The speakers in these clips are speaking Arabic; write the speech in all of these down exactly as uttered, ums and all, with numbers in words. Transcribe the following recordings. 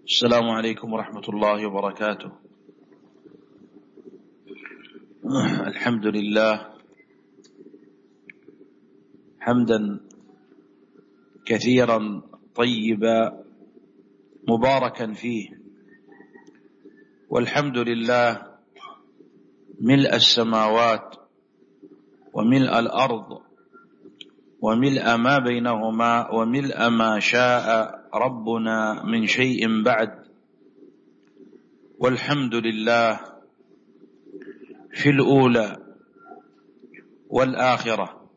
السلام عليكم ورحمة الله وبركاته. الحمد لله حمدا كثيرا طيبا مباركا فيه، والحمد لله ملء السماوات وملء الأرض وملء ما بينهما وملء ما شاء ربنا من شيء بعد. والحمد لله في الأولى والآخرة.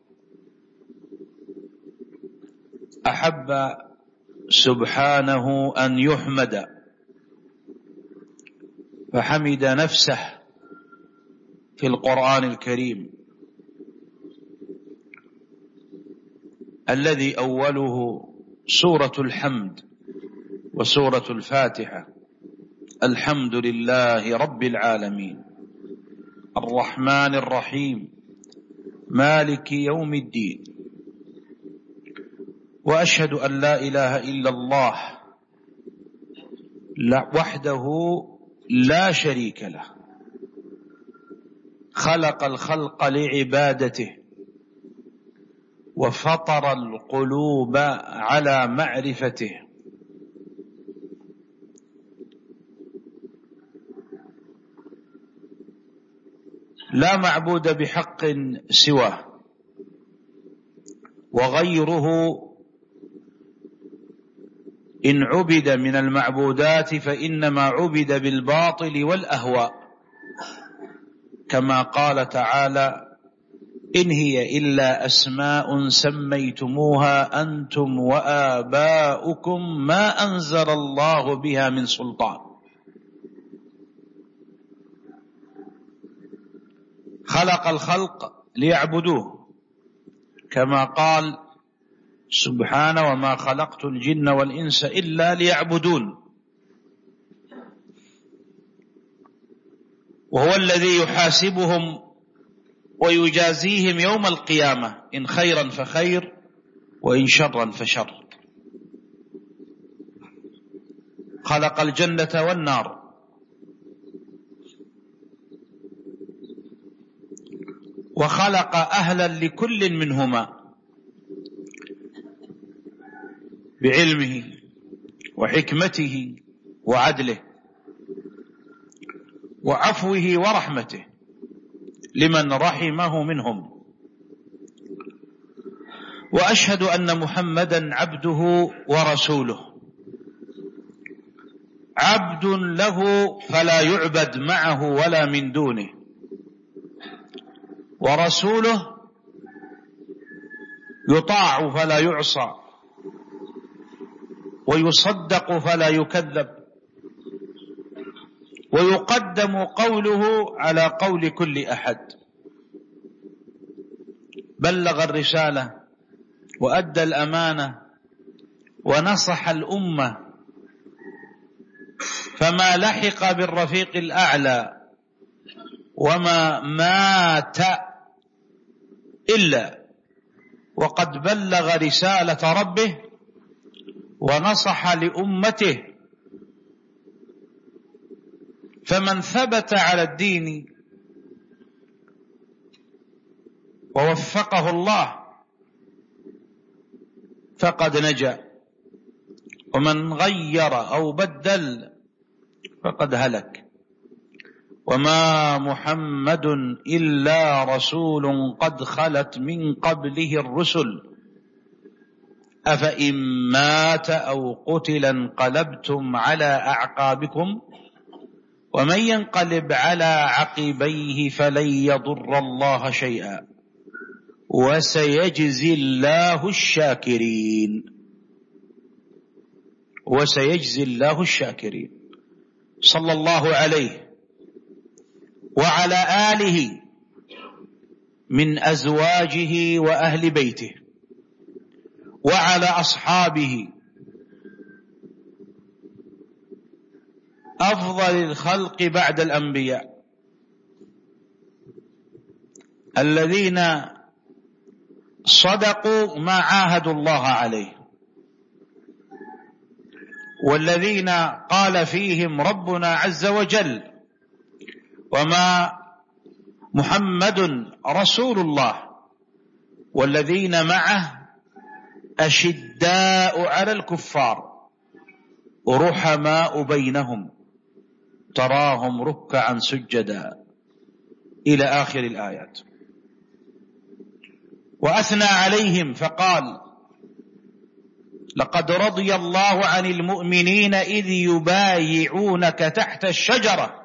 أحب سبحانه أن يحمد فحمد نفسه في القرآن الكريم الذي أوله سورة الحمد وسورة الفاتحة. الحمد لله رب العالمين الرحمن الرحيم مالك يوم الدين، وأشهد أن لا إله إلا الله وحده لا شريك له، خلق الخلق لعبادته وفطر القلوب على معرفته. لا معبود بحق سواه، وغيره إن عبد من المعبودات فإنما عبد بالباطل والأهواء، كما قال تعالى: إن هي إلا أسماء سميتموها أنتم وآباؤكم ما أنزل الله بها من سلطان. خلق الخلق ليعبدوه، كما قال سبحانه: وما خلقت الجن والإنس إلا ليعبدون. وهو الذي يحاسبهم ويجازيهم يوم القيامة، إن خيرا فخير وإن شرا فشر. خلق الجنة والنار، وخلق أهلا لكل منهما بعلمه وحكمته وعدله وعفوه ورحمته لمن رحمه منهم. وأشهد أن محمدا عبده ورسوله، عبد له فلا يعبد معه ولا من دونه، ورسوله يطاع فلا يعصى، ويصدق فلا يكذب، ويقدم قوله على قول كل أحد. بلغ الرسالة وأدى الأمانة ونصح الأمة، فما لحق بالرفيق الأعلى وما مات إلا وقد بلغ رسالة ربه ونصح لأمته. فمن ثبت على الدين ووفقه الله فقد نجا، ومن غير أو بدل فقد هلك. وما محمد إلا رسول قد خلت من قبله الرسل أفإن مات أو قتل انقلبتم على أعقابكم ومن ينقلب على عقبيه فلن يضر الله شيئا وسيجزي الله الشاكرين. وسيجزي الله الشاكرين. صلى الله عليه وعلى آله من أزواجه وأهل بيته وعلى أصحابه أفضل الخلق بعد الأنبياء الذين صدقوا ما عاهدوا الله عليه والذين قال فيهم ربنا عز وجل وما محمد رسول الله والذين معه أشداء على الكفار رحماء بينهم تراهم ركعا سجدا إلى آخر الآيات. وأثنى عليهم فقال لقد رضي الله عن المؤمنين إذ يبايعونك تحت الشجرة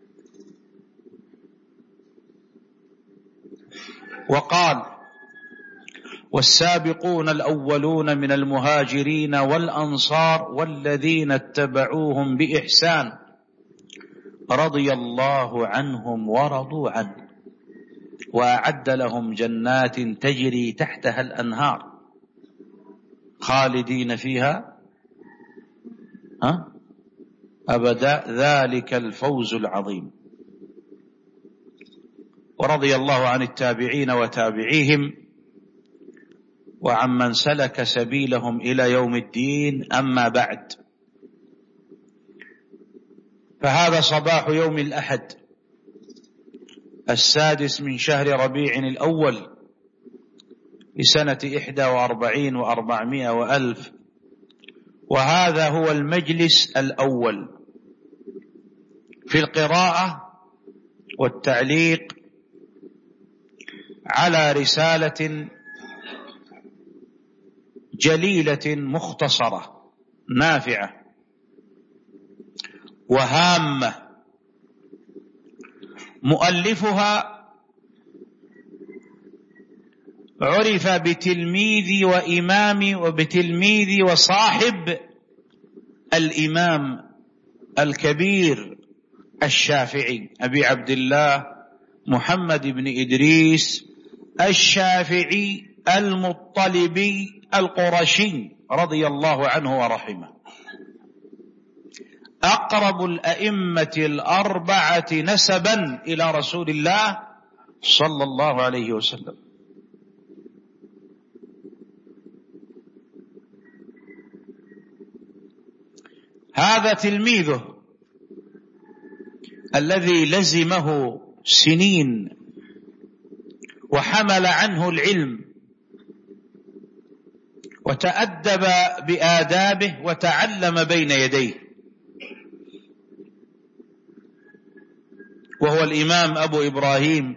وقال والسابقون الأولون من المهاجرين والأنصار والذين اتبعوهم بإحسان رضي الله عنهم ورضوا عنه وأعد لهم جنات تجري تحتها الأنهار خالدين فيها ها أبدا ذلك الفوز العظيم. ورضي الله عن التابعين وتابعيهم وعمن سلك سبيلهم إلى يوم الدين. أما بعد، فهذا صباح يوم الأحد السادس من شهر ربيع الأول لسنة إحدى وأربعين وأربعمائة وألف، وهذا هو المجلس الأول في القراءة والتعليق على رسالة جليلة مختصرة نافعة وهامة مؤلفها عرف بتلميذ وإمام وبتلميذ وصاحب الإمام الكبير الشافعي أبي عبد الله محمد بن إدريس الشافعي المطلبي القرشي رضي الله عنه ورحمه، أقرب الأئمة الأربعة نسبا إلى رسول الله صلى الله عليه وسلم. هذا تلميذه الذي لزمه سنين وحمل عنه العلم وتأدب بآدابه وتعلم بين يديه، وهو الإمام أبو إبراهيم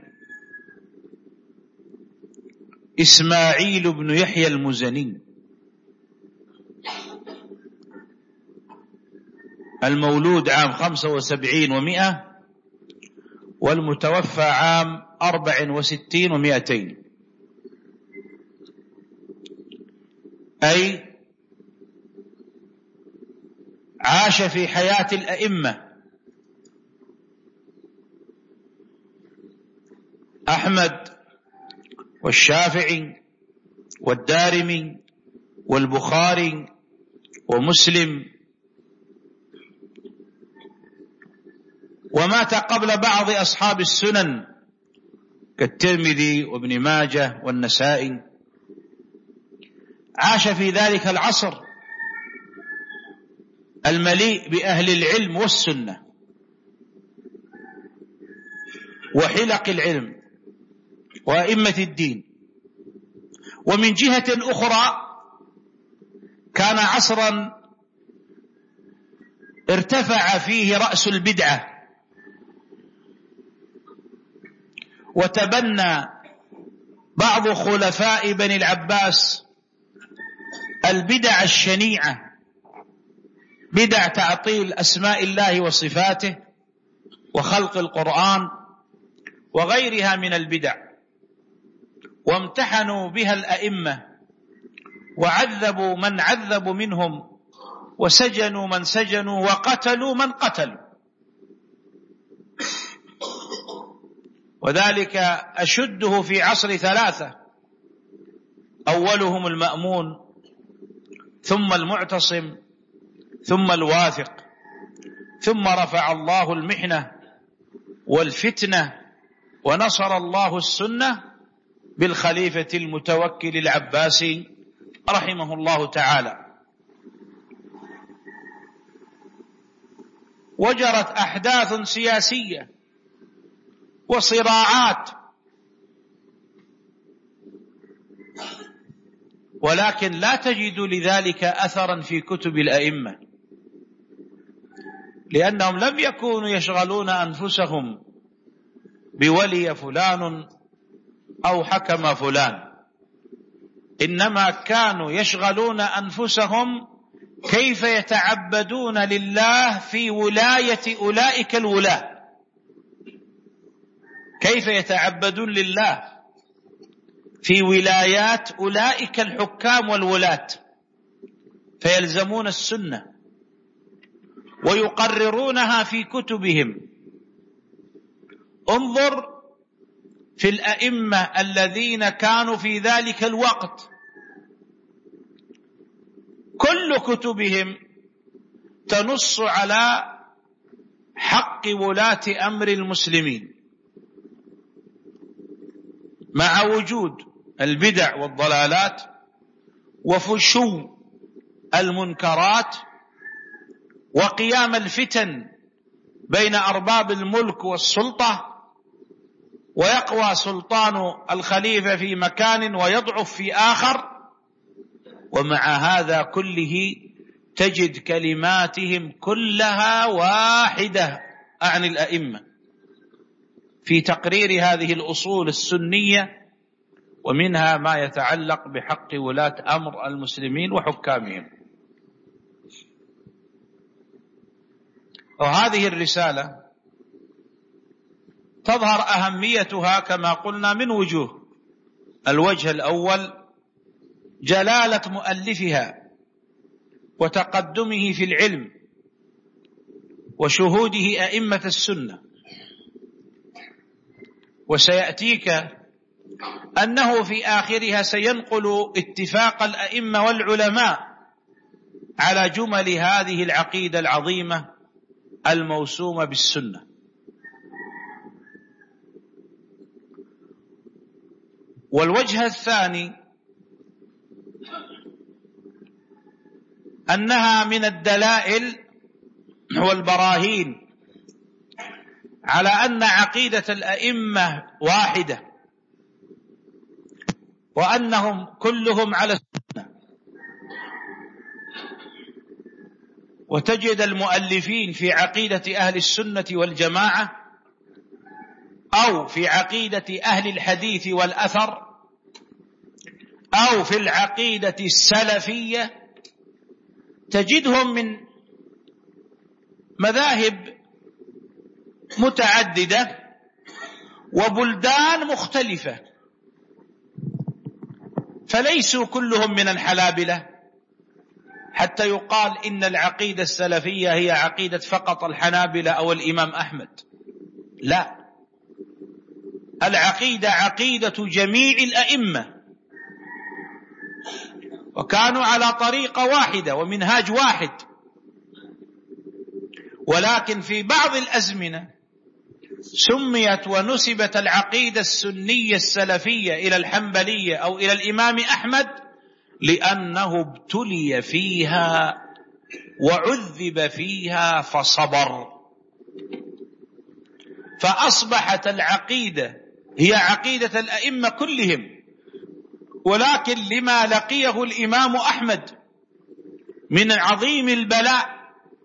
إسماعيل بن يحيى المزني المولود عام خمسة وسبعين ومئة والمتوفى عام أربع وستين ومئتين، أي عاش في حياة الأئمة أحمد والشافعي والدارمي والبخاري ومسلم، ومات قبل بعض أصحاب السنن كالترمذي وابن ماجه والنسائي. عاش في ذلك العصر المليء بأهل العلم والسنة وحلق العلم وأئمة الدين. ومن جهة أخرى كان عصرا ارتفع فيه رأس البدعة وتبنى بعض خلفاء بني العباس البدع الشنيعة، بدع تعطيل أسماء الله وصفاته وخلق القرآن وغيرها من البدع، وامتحنوا بها الأئمة وعذبوا من عذبوا منهم وسجنوا من سجنوا وقتلوا من قتلوا. وذلك أشده في عصر ثلاثة، أولهم المأمون ثم المعتصم ثم الواثق، ثم رفع الله المحنة والفتنة ونصر الله السنة بالخليفة المتوكل العباسي رحمه الله تعالى. وجرت أحداث سياسية وصراعات، ولكن لا تجد لذلك أثرا في كتب الأئمة، لأنهم لم يكونوا يشغلون أنفسهم بولي فلان أو حكم فلان، إنما كانوا يشغلون أنفسهم كيف يتعبدون لله في ولاية أولئك الولاة، كيف يتعبدون لله في ولايات أولئك الحكام والولاة، فيلزمون السنة ويقررونها في كتبهم. انظر في الأئمة الذين كانوا في ذلك الوقت، كل كتبهم تنص على حق ولاة أمر المسلمين، مع وجود البدع والضلالات وفشو المنكرات وقيام الفتن بين أرباب الملك والسلطة، ويقوى سلطان الخليفة في مكان ويضعف في آخر. ومع هذا كله تجد كلماتهم كلها واحدة عن الأئمة في تقرير هذه الأصول السنية، ومنها ما يتعلق بحق ولاة أمر المسلمين وحكامهم. وهذه الرسالة تظهر أهميتها كما قلنا من وجوه. الوجه الأول جلالة مؤلفها وتقدمه في العلم وشهوده أئمة السنة، وسيأتيك أنه في آخرها سينقل اتفاق الأئمة والعلماء على جمل هذه العقيدة العظيمة الموسومة بالسنة. والوجه الثاني أنها من الدلائل والبراهين على أن عقيدة الأئمة واحدة، وأنهم كلهم على السنة. وتجد المؤلفين في عقيدة أهل السنة والجماعة أو في عقيدة أهل الحديث والأثر أو في العقيدة السلفية، تجدهم من مذاهب متعددة وبلدان مختلفة، فليسوا كلهم من الحنابلة حتى يقال إن العقيدة السلفية هي عقيدة فقط الحنابلة أو الإمام أحمد. لا، العقيدة عقيدة جميع الأئمة، وكانوا على طريقة واحدة ومنهاج واحد، ولكن في بعض الأزمنة سميت ونسبت العقيدة السنية السلفية إلى الحنبلية أو إلى الإمام أحمد لأنه ابتلي فيها وعذب فيها فصبر، فأصبحت العقيدة هي عقيدة الأئمة كلهم، ولكن لما لقيه الإمام أحمد من عظيم البلاء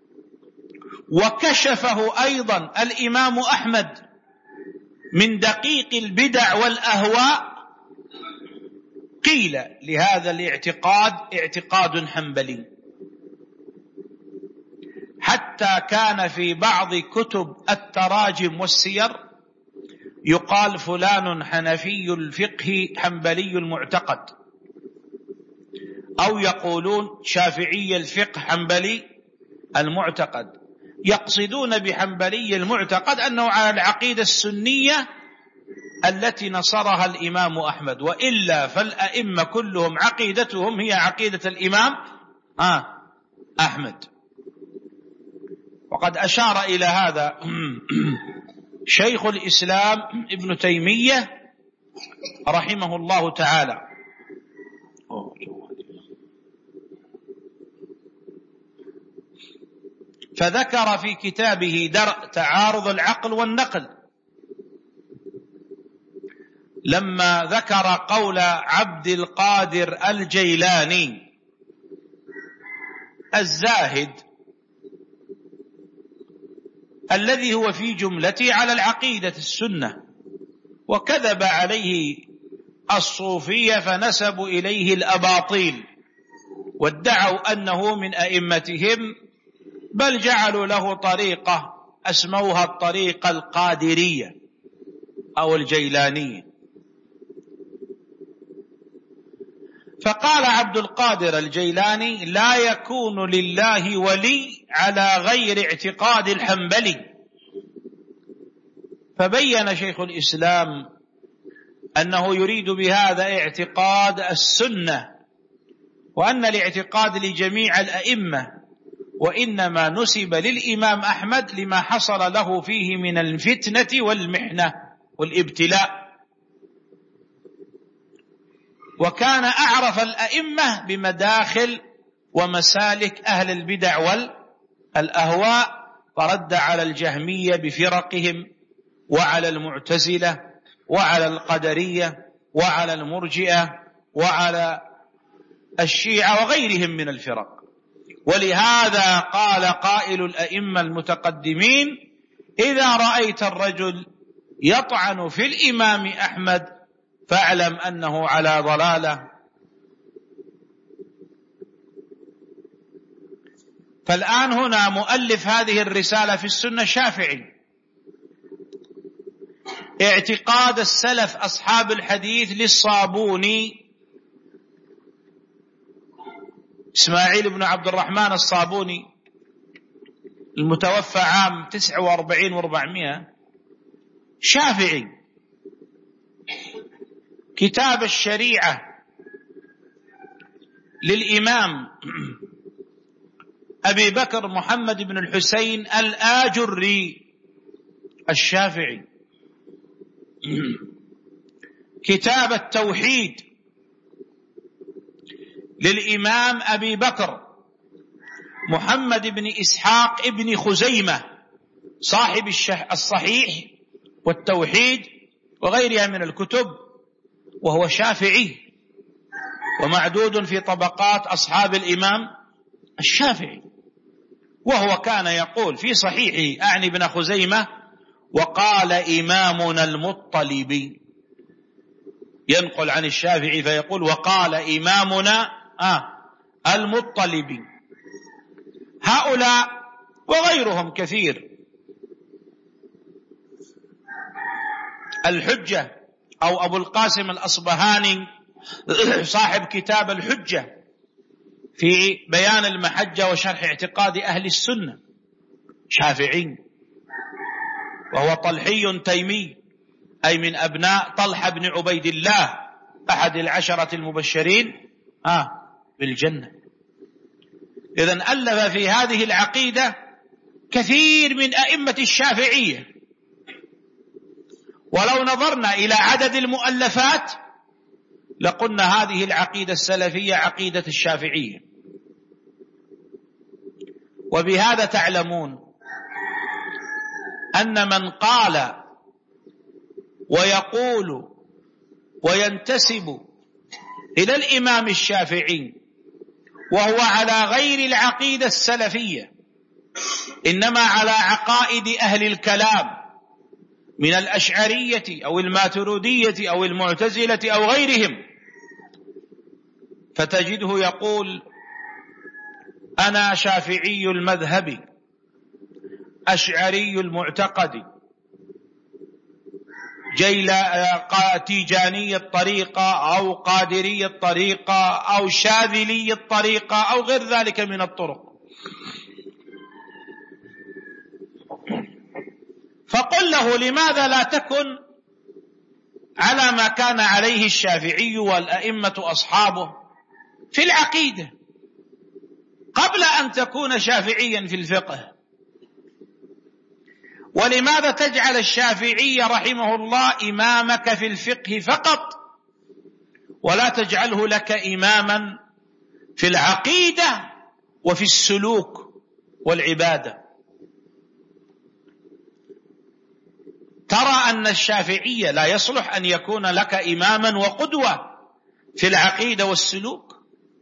وكشفه أيضا الإمام أحمد من دقيق البدع والأهواء، قيل لهذا الاعتقاد اعتقاد حنبلي، حتى كان في بعض كتب التراجم والسير يقال فلان حنفي الفقه حنبلي المعتقد، أو يقولون شافعي الفقه حنبلي المعتقد، يقصدون بحنبلي المعتقد أنه على العقيدة السنية التي نصرها الإمام أحمد، وإلا فالأئمة كلهم عقيدتهم هي عقيدة الإمام آه أحمد. وقد أشار إلى هذا شيخ الإسلام ابن تيمية رحمه الله تعالى، فذكر في كتابه درء تعارض العقل والنقل لما ذكر قول عبد القادر الجيلاني الزاهد الذي هو في جملته على العقيدة السنة، وكذب عليه الصوفية فنسبوا إليه الأباطيل وادعوا أنه من أئمتهم، بل جعلوا له طريقة أسموها الطريقة القادرية أو الجيلانية. فقال عبد القادر الجيلاني: لا يكون لله ولي على غير اعتقاد الحنبلي. فبين شيخ الإسلام أنه يريد بهذا اعتقاد السنة، وأن الاعتقاد لجميع الأئمة، وإنما نسب للإمام أحمد لما حصل له فيه من الفتنة والمحنة والابتلاء، وكان أعرف الأئمة بمداخل ومسالك أهل البدع والأهواء، فرد على الجهمية بفرقهم، وعلى المعتزلة، وعلى القدرية، وعلى المرجئة، وعلى الشيعة وغيرهم من الفرق. ولهذا قال قائل الأئمة المتقدمين: إذا رأيت الرجل يطعن في الإمام أحمد فاعلم أنه على ضلالة. فالآن هنا مؤلف هذه الرسالة في السنة الشافعي، اعتقاد السلف أصحاب الحديث للصابوني إسماعيل بن عبد الرحمن الصابوني المتوفى عام تسعة وأربعين وأربعمائة، شافعي. كتاب الشريعة للإمام أبي بكر محمد بن الحسين الآجري الشافعي. كتاب التوحيد للإمام أبي بكر محمد بن إسحاق بن خزيمة صاحب الصحيح والتوحيد وغيرها من الكتب، وهو شافعي ومعدود في طبقات أصحاب الإمام الشافعي. وهو كان يقول في صحيحه، أعني ابن خزيمة: وقال إمامنا المطلبي، ينقل عن الشافعي فيقول: وقال إمامنا آه المطلبي. هؤلاء وغيرهم كثير. الحجة أو أبو القاسم الأصبهاني صاحب كتاب الحجة في بيان المحجة وشرح اعتقاد أهل السنة، شافعي، وهو طلحي تيمي، أي من أبناء طلحة بن عبيد الله أحد العشرة المبشرين آه بالجنة. إذن ألف في هذه العقيدة كثير من أئمة الشافعية. ولو نظرنا إلى عدد المؤلفات لقلنا هذه العقيدة السلفية عقيدة الشافعية. وبهذا تعلمون أن من قال ويقول وينتسب إلى الإمام الشافعي وهو على غير العقيدة السلفية، إنما على عقائد أهل الكلام من الأشعرية أو الماتريدية أو المعتزلة أو غيرهم، فتجده يقول: أنا شافعي المذهب، أشعري المعتقد، تيجاني الطريقة أو قادري الطريقة أو شاذلي الطريقة أو غير ذلك من الطرق. فقل له: لماذا لا تكن على ما كان عليه الشافعي والأئمة أصحابه في العقيدة قبل أن تكون شافعيا في الفقه؟ ولماذا تجعل الشافعي رحمه الله إمامك في الفقه فقط ولا تجعله لك إماما في العقيدة وفي السلوك والعبادة؟ أن الشافعي لا يصلح أن يكون لك إماما وقدوة في العقيدة والسلوك،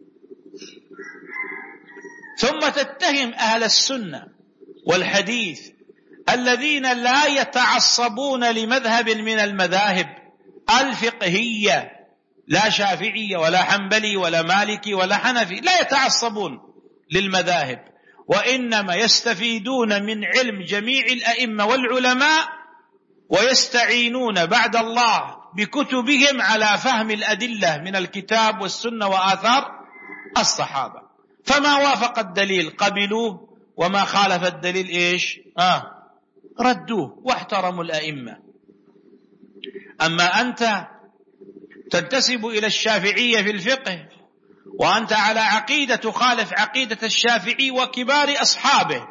ثم تتهم أهل السنة والحديث الذين لا يتعصبون لمذهب من المذاهب الفقهية، لا شافعي ولا حنبلي ولا مالكي ولا حنفي، لا يتعصبون للمذاهب، وإنما يستفيدون من علم جميع الأئمة والعلماء، ويستعينون بعد الله بكتبهم على فهم الأدلة من الكتاب والسنة وآثار الصحابة، فما وافق الدليل قبلوه، وما خالف الدليل إيش؟ آه ردوه واحترموا الأئمة. أما أنت تنتسب إلى الشافعية في الفقه وأنت على عقيدة تخالف عقيدة الشافعي وكبار أصحابه،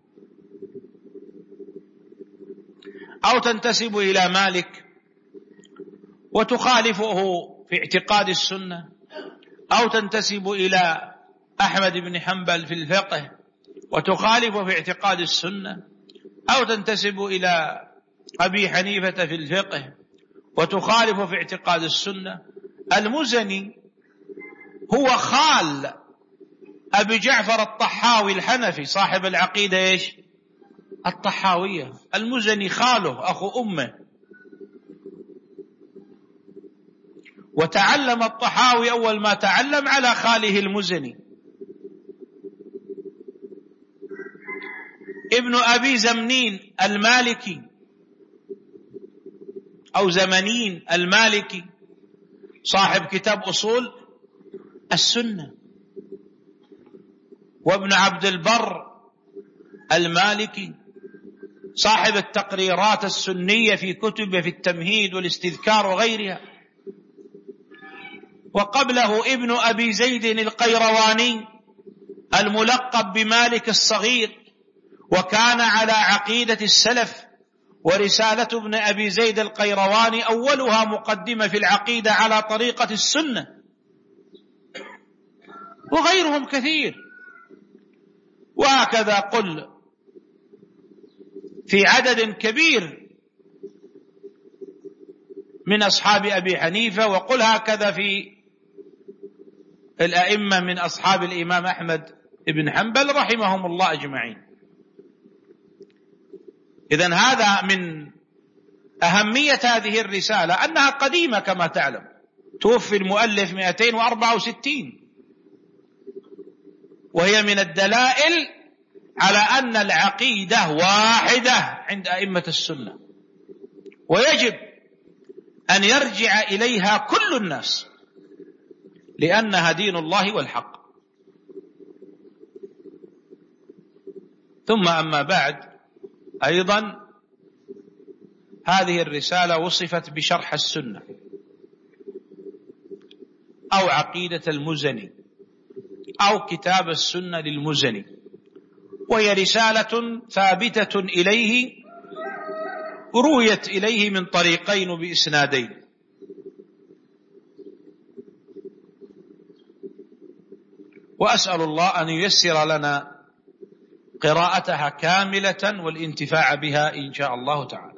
أو تنتسب إلى مالك وتخالفه في اعتقاد السنة، أو تنتسب إلى أحمد بن حنبل في الفقه وتخالفه في اعتقاد السنة، أو تنتسب إلى أبي حنيفة في الفقه وتخالفه في اعتقاد السنة. المزني هو خال أبي جعفر الطحاوي الحنفي صاحب العقيدة إيش؟ الطحاوية. المزني خاله أخو أمه، وتعلم الطحاوي أول ما تعلم على خاله المزني. ابن أبي زمنين المالكي أو زمنين المالكي صاحب كتاب أصول السنة، وابن عبد البر المالكي صاحب التقريرات السنية في كتبه في التمهيد والاستذكار وغيرها. وقبله ابن أبي زيد القيرواني الملقب بمالك الصغير، وكان على عقيدة السلف. ورسالة ابن أبي زيد القيرواني أولها مقدمة في العقيدة على طريقة السنة، وغيرهم كثير. وهكذا قل في عدد كبير من أصحاب أبي حنيفة، وقل هكذا في الأئمة من أصحاب الإمام أحمد بن حنبل رحمهم الله أجمعين. إذن هذا من أهمية هذه الرسالة أنها قديمة كما تعلم، توفي المؤلف مئتين وأربعة وستين، وهي من الدلائل على أن العقيدة واحدة عند أئمة السنة، ويجب أن يرجع إليها كل الناس، لأنها دين الله والحق. ثم أما بعد، أيضا هذه الرسالة وصفت بشرح السنة أو عقيدة المزني أو كتاب السنة للمزني، وهي رسالة ثابتة إليه رويت إليه من طريقين بإسنادين. وأسأل الله أن ييسر لنا قراءتها كاملة والانتفاع بها إن شاء الله تعالى.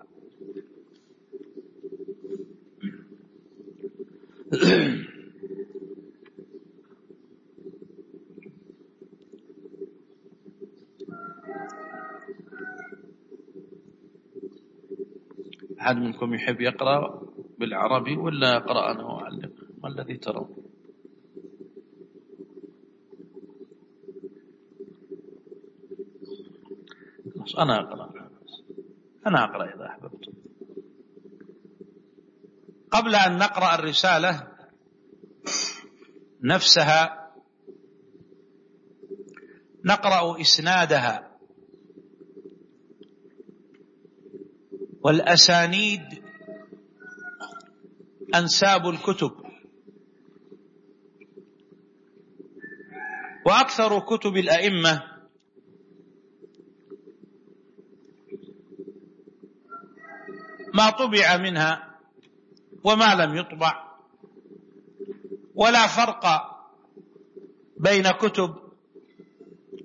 أحد منكم يحب يقرأ بالعربي ولا أقرأ أنا وأعلق؟ ما الذي ترون؟ أنا أقرأ أنا أقرأ إذا أحببت. قبل أن نقرأ الرسالة نفسها نقرأ إسنادها والأسانيد، أنساب الكتب. وأكثر كتب الأئمة ما طبع منها وما لم يطبع، ولا فرق بين كتب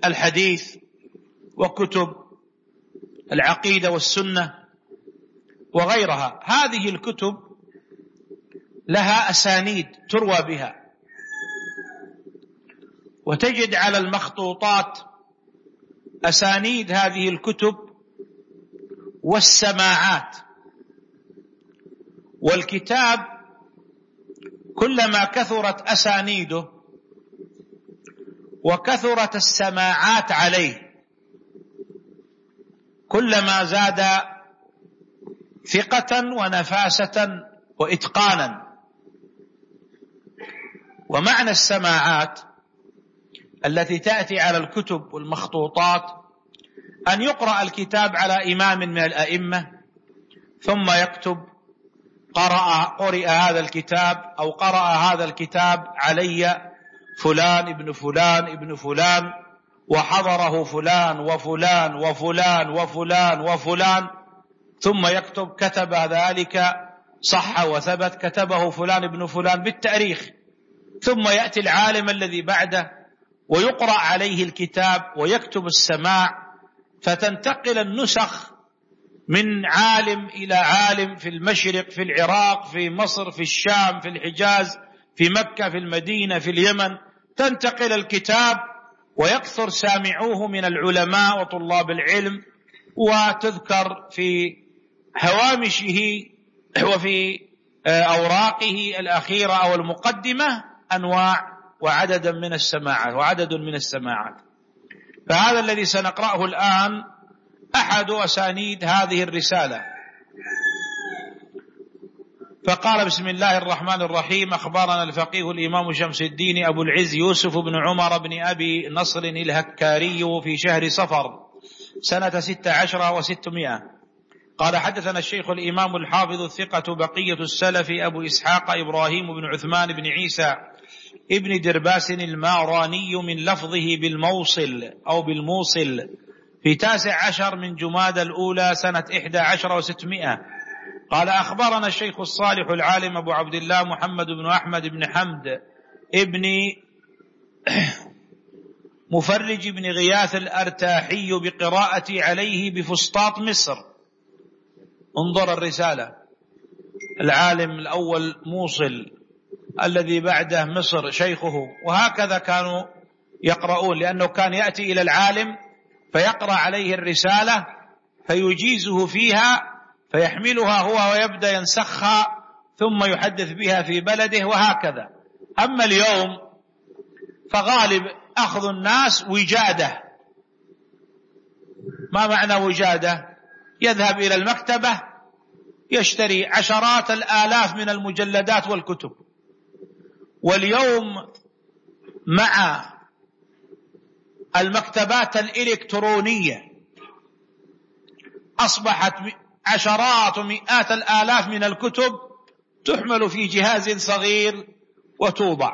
الحديث وكتب العقيدة والسنة، وغيرها. هذه الكتب لها أسانيد تروى بها، وتجد على المخطوطات أسانيد هذه الكتب والسماعات. والكتاب كلما كثرت أسانيده وكثرت السماعات عليه كلما زاد ثقة ونفاسة وإتقانا. ومعنى السماعات التي تأتي على الكتب والمخطوطات أن يقرأ الكتاب على إمام من الأئمة ثم يكتب قرأ قرئ هذا الكتاب أو قرأ هذا الكتاب علي فلان ابن فلان ابن فلان وحضره فلان وفلان وفلان وفلان وفلان، ثم يكتب كتب ذلك صح وثبت كتبه فلان ابن فلان بالتاريخ. ثم يأتي العالم الذي بعده ويقرأ عليه الكتاب ويكتب السماع، فتنتقل النسخ من عالم إلى عالم في المشرق، في العراق، في مصر، في الشام، في الحجاز، في مكة، في المدينة، في اليمن. تنتقل الكتاب ويكثر سامعوه من العلماء وطلاب العلم، وتذكر في هوامشه وفي أوراقه الأخيرة أو المقدمة أنواع وعدد من السماعات وعدد من السماعات. فهذا الذي سنقرأه الآن أحد أسانيد هذه الرسالة. فقال: بسم الله الرحمن الرحيم. أخبرنا الفقيه الإمام شمس الدين أبو العز يوسف بن عمر بن أبي نصر الهكاري في شهر صفر سنة ست عشر وستمائة قال: حدثنا الشيخ الإمام الحافظ الثقة بقية السلف أبو إسحاق إبراهيم بن عثمان بن عيسى ابن درباس الماراني من لفظه بالموصل أو بالموصل في تاسع عشر من جماد الأولى سنة إحدى عشر وستمائة قال: أخبرنا الشيخ الصالح العالم أبو عبد الله محمد بن أحمد بن حمد ابن مفرج بن غياث الأرتاحي بقراءتي عليه بفسطاط مصر. انظر الرسالة، العالم الأول موصل، الذي بعده مصر شيخه، وهكذا كانوا يقرؤون، لأنه كان يأتي إلى العالم فيقرأ عليه الرسالة فيجيزه فيها فيحملها هو ويبدأ ينسخها ثم يحدث بها في بلده وهكذا. أما اليوم فغالب أخذ الناس وجادة. ما معنى وجادة؟ يذهب إلى المكتبة يشتري عشرات الآلاف من المجلدات والكتب. واليوم مع المكتبات الإلكترونية أصبحت عشرات ومئات الآلاف من الكتب تحمل في جهاز صغير وتوضع.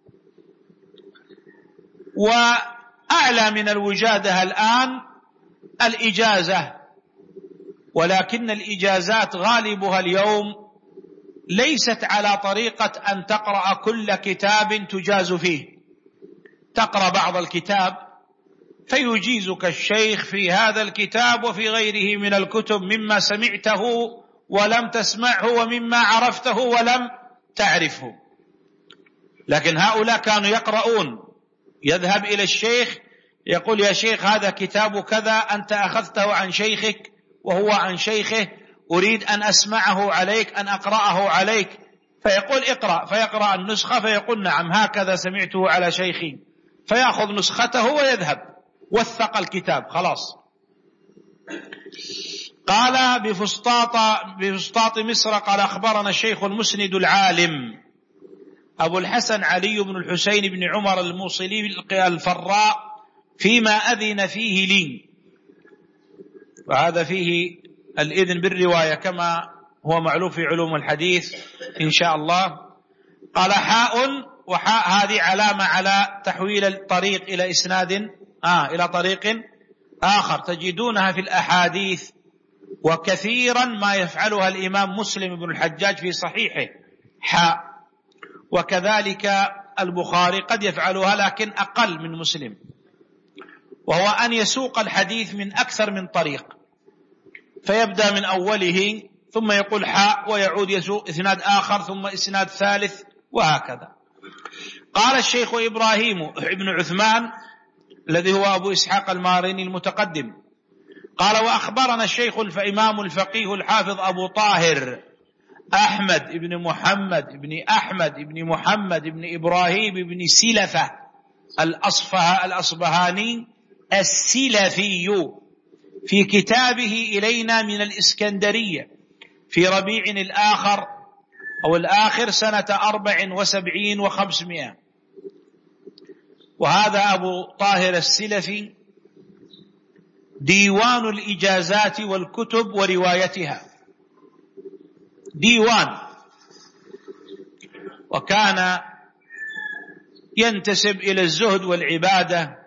وأعلى من الوجادة الآن الإجازة، ولكن الإجازات غالبها اليوم ليست على طريقة أن تقرأ كل كتاب تجاز فيه. تقرأ بعض الكتاب فيجيزك الشيخ في هذا الكتاب وفي غيره من الكتب مما سمعته ولم تسمعه ومما عرفته ولم تعرفه. لكن هؤلاء كانوا يقرؤون، يذهب إلى الشيخ يقول: يا شيخ هذا كتاب كذا أنت أخذته عن شيخك وهو عن شيخه، أريد أن أسمعه عليك، أن أقرأه عليك. فيقول: اقرأ. فيقرأ النسخة فيقول: نعم هكذا سمعته على شيخي، فيأخذ نسخته ويذهب، وثق الكتاب خلاص. قال: بفسطاط بفسطاط مصر. قال: أخبرنا الشيخ المسند العالم أبو الحسن علي بن الحسين بن عمر الموصلي الفراء فيما أذن فيه لي، وهذا فيه الإذن بالرواية كما هو معلوم في علوم الحديث إن شاء الله. قال: حاء وحاء هذه علامة على تحويل الطريق إلى إسناد آه إلى طريق آخر تجدونها في الأحاديث، وكثيرا ما يفعلها الإمام مسلم بن الحجاج في صحيحه حاء، وكذلك البخاري قد يفعلها لكن أقل من مسلم، وهو أن يسوق الحديث من أكثر من طريق، فيبدأ من أوله ثم يقول حاء ويعود يسوق إسناد آخر ثم إسناد ثالث وهكذا. قال الشيخ إبراهيم ابن عثمان الذي هو أبو إسحاق الماريني المتقدم قال وأخبرنا الشيخ الإمام الفقيه الحافظ أبو طاهر أحمد بن محمد بن أحمد بن محمد بن إبراهيم بن سلفة الأصفه الأصبهاني السلفي في كتابه إلينا من الإسكندرية في ربيع الآخر أو الآخر سنة أربع وسبعين وخمسمائة. وهذا أبو طاهر السلفي ديوان الإجازات والكتب وروايتها، ديوان، وكان ينتسب إلى الزهد والعبادة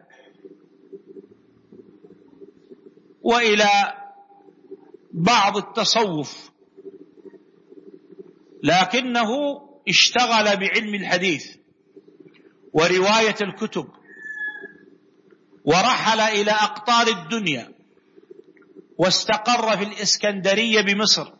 وإلى بعض التصوف، لكنه اشتغل بعلم الحديث ورواية الكتب، ورحل إلى أقطار الدنيا واستقر في الإسكندرية بمصر،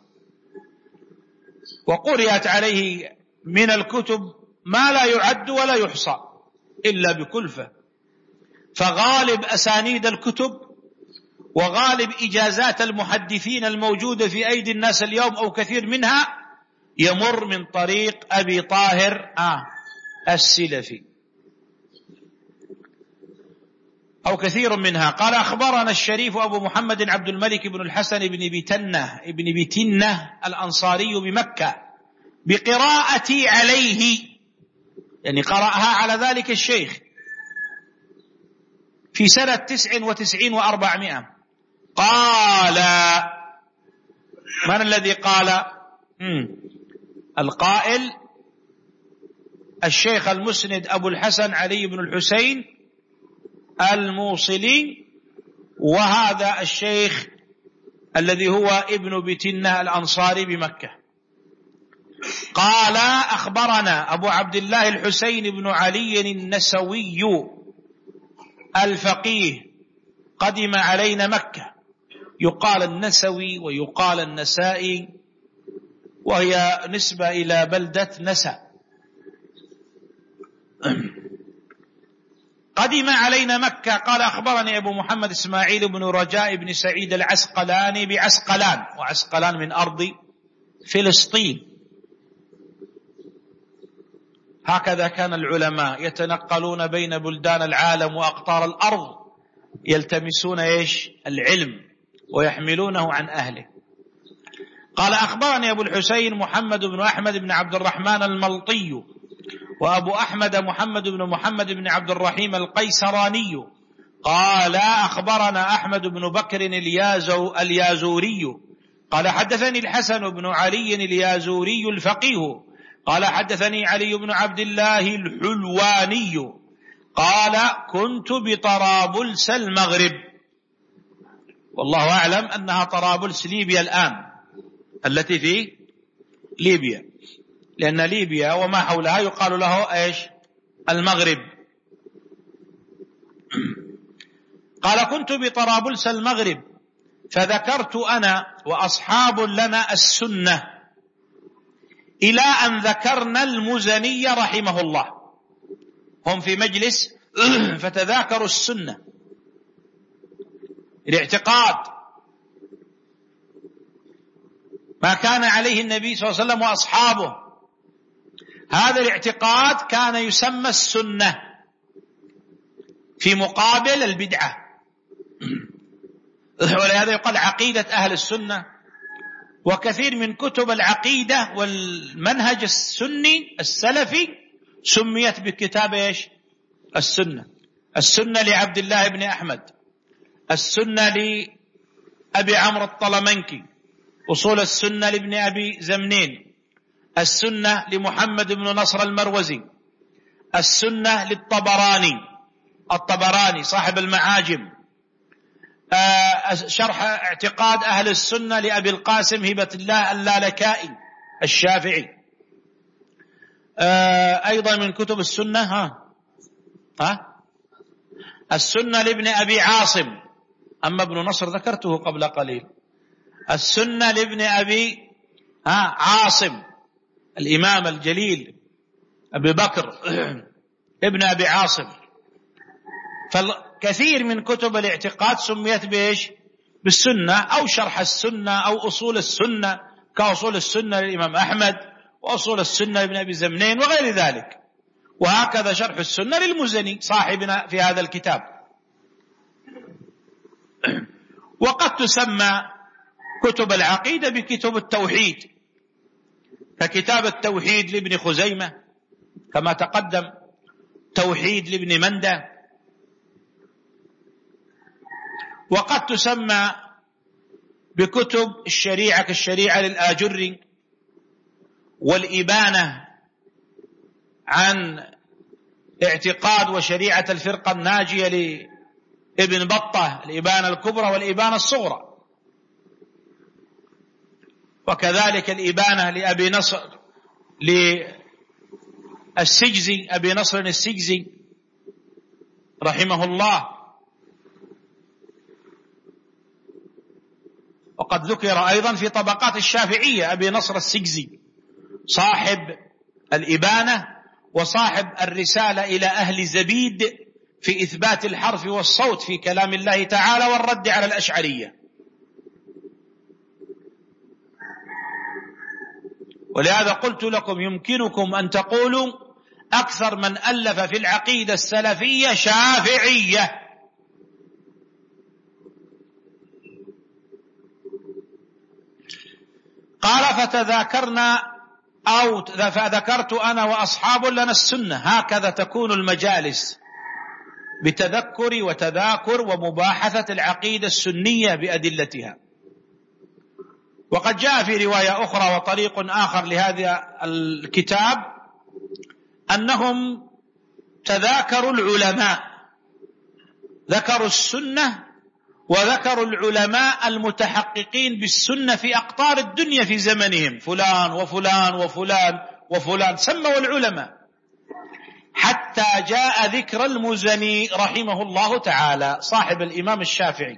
وقرأت عليه من الكتب ما لا يعد ولا يحصى إلا بكلفة. فغالب أسانيد الكتب وغالب إجازات المحدثين الموجودة في أيدي الناس اليوم أو كثير منها يمر من طريق أبي طاهر آه السلفي أو كثير منها. قال أخبرنا الشريف أبو محمد عبد الملك بن الحسن بن بتنة ابن بتنة الأنصاري بمكة بقراءتي عليه، يعني قرأها على ذلك الشيخ في سنة تسع وتسعين وأربعمائة. قال من الذي قال؟ مم. القائل الشيخ المسند أبو الحسن علي بن الحسين الموصلي، وهذا الشيخ الذي هو ابن بتنة الأنصاري بمكة. قال أخبرنا أبو عبد الله الحسين بن علي النسوي الفقيه قدم علينا مكة، يقال النسوي ويقال النسائي، وهي نسبة إلى بلدة نسا. قدم علينا مكة. قال أخبرني أبو محمد إسماعيل بن رجاء بن سعيد العسقلاني بعسقلان، وعسقلان من أرض فلسطين. هكذا كان العلماء يتنقلون بين بلدان العالم وأقطار الأرض يلتمسون إيش؟ العلم ويحملونه عن أهله. قال أخبرني أبو الحسين محمد بن أحمد بن عبد الرحمن الملطي، وأبو أحمد محمد بن محمد بن عبد الرحيم القيسراني. قال أخبرنا أحمد بن بكر اليازو اليازوري قال حدثني الحسن بن علي اليازوري الفقيه قال حدثني علي بن عبد الله الحلواني قال كنت بطرابلس المغرب، والله أعلم أنها طرابلس ليبيا الآن التي في ليبيا، لأن ليبيا وما حولها يقال له إيش؟ المغرب. قال كنت بطرابلس المغرب فذكرت أنا وأصحاب لنا السنة إلى أن ذكرنا المزني رحمه الله. هم في مجلس فتذاكروا السنة، الاعتقاد، ما كان عليه النبي صلى الله عليه وسلم وأصحابه. هذا الاعتقاد كان يسمى السنة في مقابل البدعة، ولهذا يقال عقيدة أهل السنة. وكثير من كتب العقيدة والمنهج السني السلفي سميت بكتاب إيش؟ السنة. السنة لعبد الله بن أحمد، السنة لأبي عمرو الطلمنكي، أصول السنة لابن أبي زمنين، السنة لمحمد بن نصر المروزي، السنة للطبراني الطبراني صاحب المعاجم، آه شرح اعتقاد أهل السنة لأبي القاسم هبة الله اللالكائي الشافعي. آه أيضا من كتب السنة ها ها السنة لابن أبي عاصم، أما ابن نصر ذكرته قبل قليل. السنة لابن أبي ها عاصم الإمام الجليل أبي بكر ابن أبي عاصم. فالكثير من كتب الاعتقاد سميت بإيش؟ بالسنة، أو شرح السنة، أو أصول السنة كأصول السنة للإمام أحمد، وأصول السنة لابن أبي زمنين وغير ذلك. وهكذا شرح السنة للمزني صاحبنا في هذا الكتاب. وقد تسمى كتب العقيدة بكتب التوحيد، فكتاب التوحيد لابن خزيمة كما تقدم، توحيد لابن مندة. وقد تسمى بكتب الشريعة كالشريعة للآجري، والإبانة عن اعتقاد وشريعة الفرقة الناجية لابن بطة، الإبانة الكبرى والإبانة الصغرى. وكذلك الإبانة لأبي نصر للسجزي، أبي نصر السجزي رحمه الله. وقد ذكر أيضا في طبقات الشافعية أبي نصر السجزي صاحب الإبانة وصاحب الرسالة إلى أهل زبيد في إثبات الحرف والصوت في كلام الله تعالى والرد على الأشعرية. ولهذا قلت لكم يمكنكم أن تقولوا أكثر من ألف في العقيدة السلفية شافعية. قال فتذاكرنا أو فذكرت أنا وأصحاب لنا السنة. هكذا تكون المجالس، بتذكر وتذاكر ومباحثة العقيدة السنية بأدلتها. وقد جاء في رواية أخرى وطريق آخر لهذا الكتاب أنهم تذاكروا العلماء، ذكروا السنة وذكروا العلماء المتحققين بالسنة في أقطار الدنيا في زمنهم، فلان وفلان وفلان وفلان، سموا العلماء، حتى جاء ذكر المزني رحمه الله تعالى صاحب الإمام الشافعي.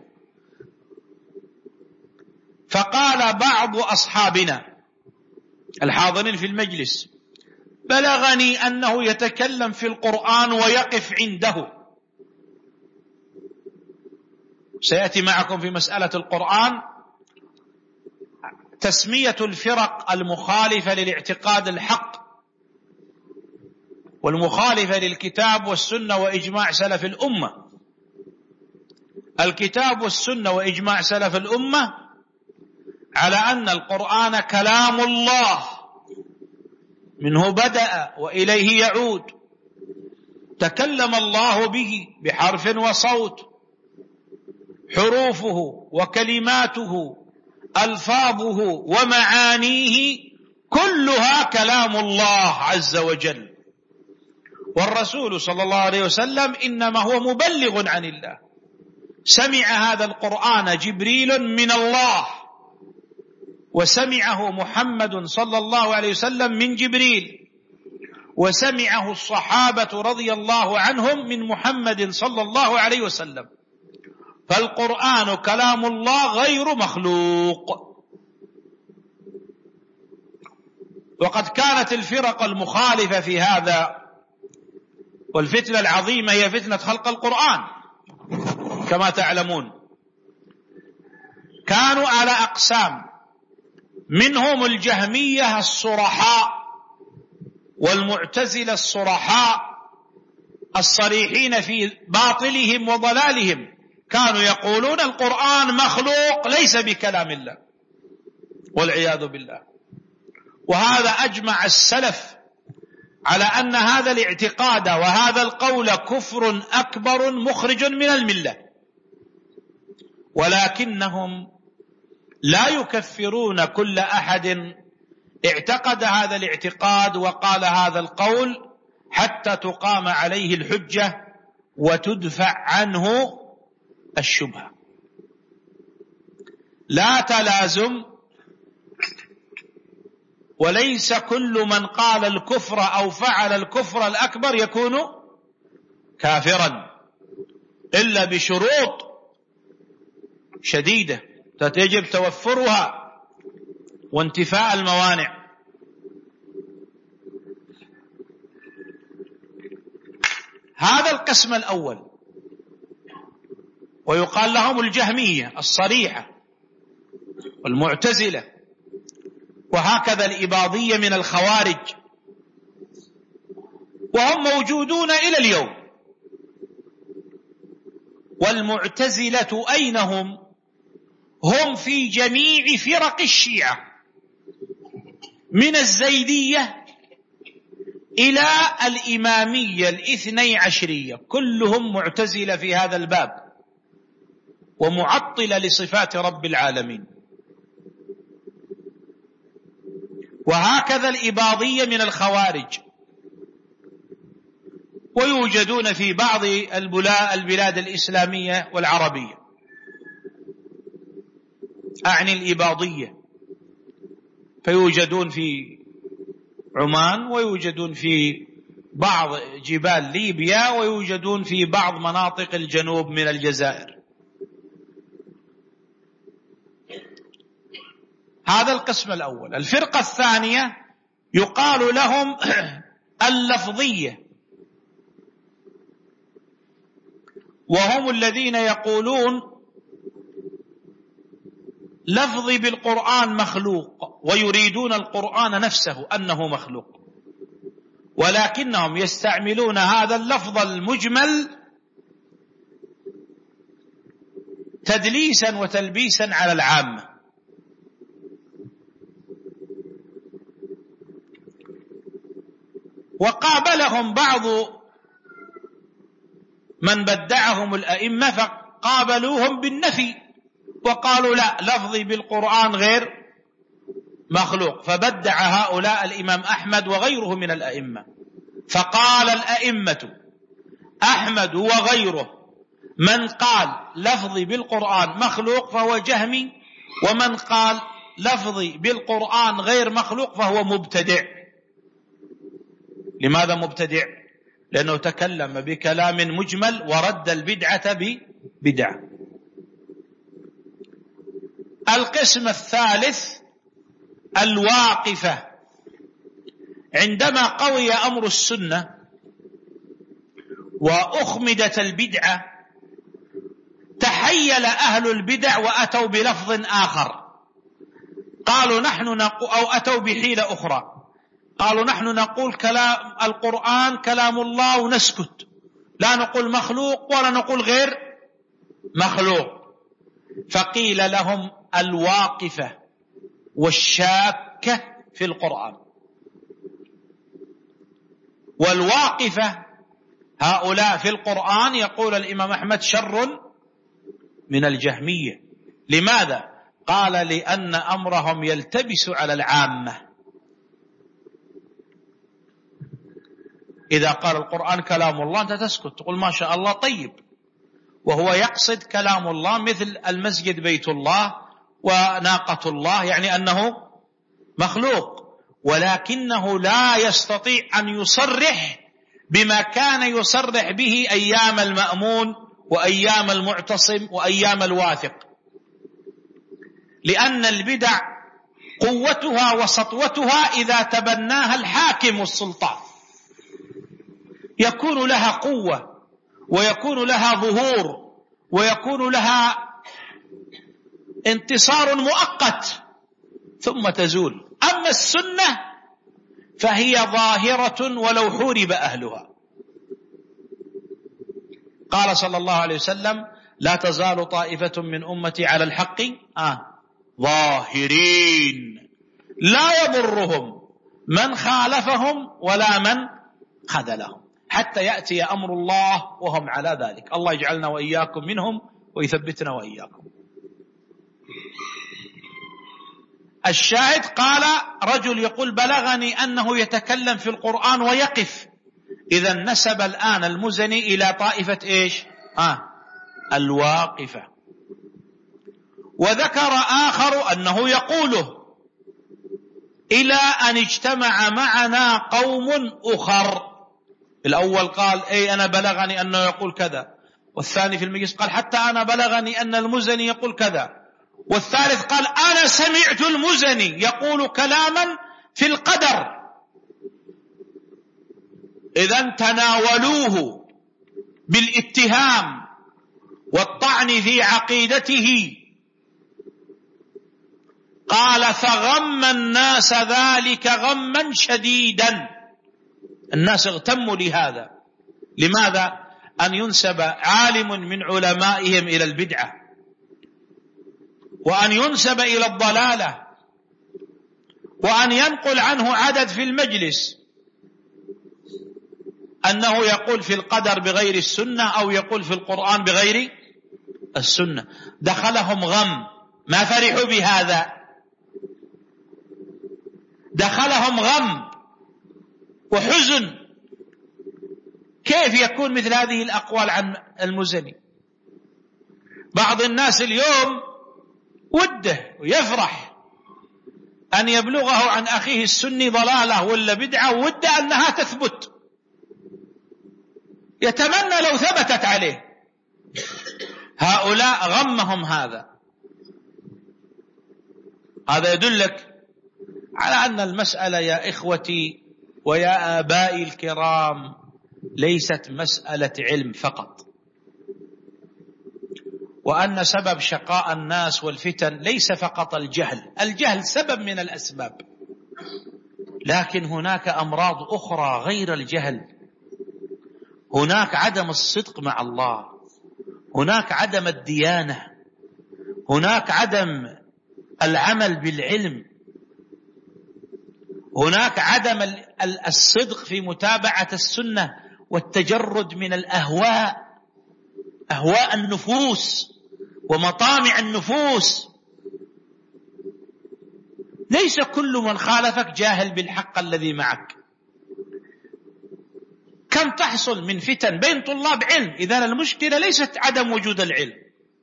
فقال بعض أصحابنا الحاضرين في المجلس: بلغني أنه يتكلم في القرآن ويقف عنده. سيأتي معكم في مسألة القرآن تسمية الفرق المخالفة للاعتقاد الحق والمخالفة للكتاب والسنة وإجماع سلف الأمة. الكتاب والسنة وإجماع سلف الأمة على أن القرآن كلام الله، منه بدأ وإليه يعود، تكلم الله به بحرف وصوت، حروفه وكلماته ألفاظه ومعانيه كلها كلام الله عز وجل. والرسول صلى الله عليه وسلم إنما هو مبلغ عن الله. سمع هذا القرآن جبريل من الله، وسمعه محمد صلى الله عليه وسلم من جبريل، وسمعه الصحابة رضي الله عنهم من محمد صلى الله عليه وسلم. فالقرآن كلام الله غير مخلوق. وقد كانت الفرق المخالفة في هذا، والفتنة العظيمة هي فتنة خلق القرآن كما تعلمون، كانوا على أقسام، منهم الجهمية الصرحاء والمعتزلة الصرحاء الصريحين في باطلهم وضلالهم، كانوا يقولون القرآن مخلوق ليس بكلام الله والعياذ بالله. وهذا أجمع السلف على أن هذا الاعتقاد وهذا القول كفر أكبر مخرج من الملة، ولكنهم لا يكفرون كل أحد اعتقد هذا الاعتقاد وقال هذا القول حتى تقام عليه الحجة وتدفع عنه الشبهة. لا تلازم، وليس كل من قال الكفر أو فعل الكفر الأكبر يكون كافرا إلا بشروط شديدة يجب توفرها. وانتفاء الموانع. هذا القسم الأول، ويقال لهم الجهمية الصريحة والمعتزلة، وهكذا الإباضية من الخوارج، وهم موجودون إلى اليوم. والمعتزلة أين هم؟ هم في جميع فرق الشيعة من الزيدية إلى الإمامية الاثني عشرية، كلهم معتزلة في هذا الباب ومعطلة لصفات رب العالمين. وهكذا الإباضية من الخوارج، ويوجدون في بعض البلاد الإسلامية والعربية، أعني الإباضية، فيوجدون في عمان، ويوجدون في بعض جبال ليبيا، ويوجدون في بعض مناطق الجنوب من الجزائر. هذا القسم الأول. الفرقة الثانية يقال لهم اللفظية، وهم الذين يقولون لفظي بالقرآن مخلوق، ويريدون القرآن نفسه أنه مخلوق، ولكنهم يستعملون هذا اللفظ المجمل تدليسا وتلبيسا على العامة. وقابلهم بعض من بدعهم الأئمة فقابلوهم بالنفي، وقالوا لا، لفظي بالقرآن غير مخلوق. فبدع هؤلاء الإمام أحمد وغيره من الأئمة، فقال الأئمة أحمد وغيره من قال لفظي بالقرآن مخلوق فهو جهمي، ومن قال لفظي بالقرآن غير مخلوق فهو مبتدع. لماذا مبتدع؟ لأنه تكلم بكلام مجمل ورد البدعة ببدعة. القسم الثالث الواقفة. عندما قوي أمر السنة وأخمدت البدعة، تحيل أهل البدع وأتوا بلفظ آخر، قالوا نحن نقول، أو أتوا بحيلة أخرى، قالوا نحن نقول كلام القرآن كلام الله ونسكت، لا نقول مخلوق ولا نقول غير مخلوق. فقيل لهم الواقفة والشاكة في القرآن. والواقفة هؤلاء في القرآن يقول الإمام أحمد شر من الجهمية. لماذا؟ قال لأن أمرهم يلتبس على العامة. إذا قال القرآن كلام الله أنت تسكت، تقول ما شاء الله طيب، وهو يقصد كلام الله مثل المسجد بيت الله وناقة الله، يعني أنه مخلوق، ولكنه لا يستطيع أن يصرح بما كان يصرح به أيام المأمون وأيام المعتصم وأيام الواثق، لأن البدع قوتها وسطوتها إذا تبناها الحاكم والسلطان، يكون لها قوة ويكون لها ظهور ويكون لها انتصار مؤقت ثم تزول. أما السنة فهي ظاهرة ولو حورب أهلها. قال صلى الله عليه وسلم لا تزال طائفة من أمتي على الحق آه ظاهرين لا يضرهم من خالفهم ولا من خذلهم حتى يأتي أمر الله وهم على ذلك. الله يجعلنا وإياكم منهم ويثبتنا وإياكم. الشاهد قال رجل يقول بلغني أنه يتكلم في القرآن ويقف. إذا نسب الآن المزني إلى طائفة إيش؟ آه الواقفة. وذكر آخر أنه يقوله إلى أن اجتمع معنا قوم أخر. الأول قال أي أنا بلغني أنه يقول كذا، والثاني في المجلس قال حتى أنا بلغني أن المزني يقول كذا، والثالث قال أنا سمعت المزني يقول كلاما في القدر. إذن تناولوه بالاتهام والطعن في عقيدته. قال فغم الناس ذلك غما شديدا، الناس اغتموا لهذا. لماذا؟ أن ينسب عالم من علمائهم إلى البدعة، وأن ينسب إلى الضلالة، وأن ينقل عنه عدد في المجلس أنه يقول في القدر بغير السنة أو يقول في القرآن بغير السنة. دخلهم غم، ما فرحوا بهذا، دخلهم غم وحزن. كيف يكون مثل هذه الأقوال عن المزني؟ بعض الناس اليوم وده ويفرح أن يبلغه عن أخيه السني ضلالة ولا بدعة، وده أنها تثبت، يتمنى لو ثبتت عليه. هؤلاء غمهم هذا. هذا يدلك على أن المسألة يا إخوتي ويا آبائي الكرام ليست مسألة علم فقط، وأن سبب شقاء الناس والفتن ليس فقط الجهل. الجهل سبب من الأسباب، لكن هناك أمراض أخرى غير الجهل. هناك عدم الصدق مع الله، هناك عدم الديانة، هناك عدم العمل بالعلم، هناك عدم الصدق في متابعة السنة، والتجرد من الأهواء، أهواء النفوس ومطامع النفوس. ليس كل من خالفك جاهل بالحق الذي معك. كم تحصل من فتن بين طلاب علم. إذن المشكلة ليست عدم وجود العلم،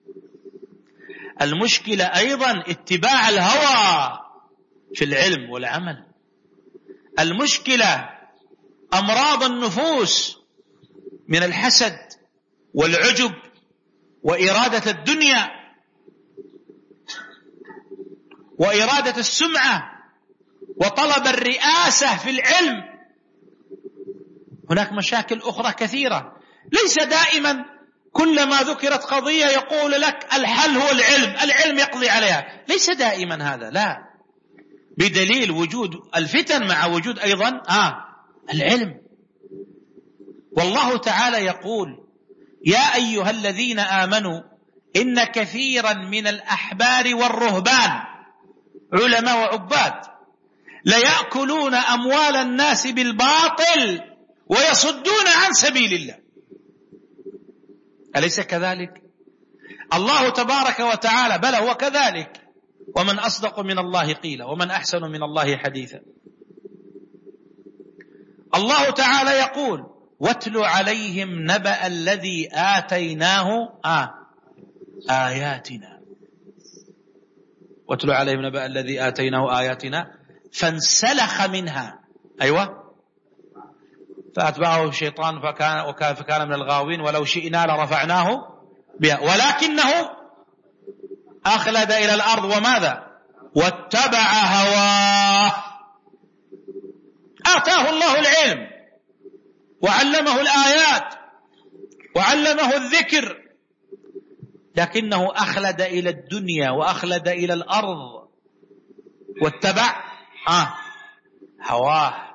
المشكلة أيضا اتباع الهوى في العلم والعمل. المشكلة أمراض النفوس من الحسد والعجب وإرادة الدنيا وإرادة السمعة وطلب الرئاسة في العلم. هناك مشاكل أخرى كثيرة. ليس دائما كلما ذكرت قضية يقول لك الحل هو العلم، العلم يقضي عليها. ليس دائما هذا، لا، بدليل وجود الفتن مع وجود أيضا آه العلم. والله تعالى يقول يا أيها الذين آمنوا إن كثيرا من الأحبار والرهبان، علماء وعباد، ليأكلون أموال الناس بالباطل ويصدون عن سبيل الله. أليس كذلك؟ الله تبارك وتعالى بلى هو كذلك. ومن أصدق من الله قيلا ومن أحسن من الله حديثا. الله تعالى يقول واتل عليهم نبأ الذي آتيناه آه آياتنا. واتل عليهم نبأ الذي آتيناه آياتنا فانسلخ منها، أيوة، فأتبعه الشيطان فكان, وكان فكان من الغاوين ولو شئنا لرفعناه بها ولكنه أخلد إلى الأرض وماذا؟ واتبع هواه. آتاه الله العلم وعلمه الآيات وعلمه الذكر، لكنه أخلد إلى الدنيا وأخلد إلى الأرض واتبع آه هواه.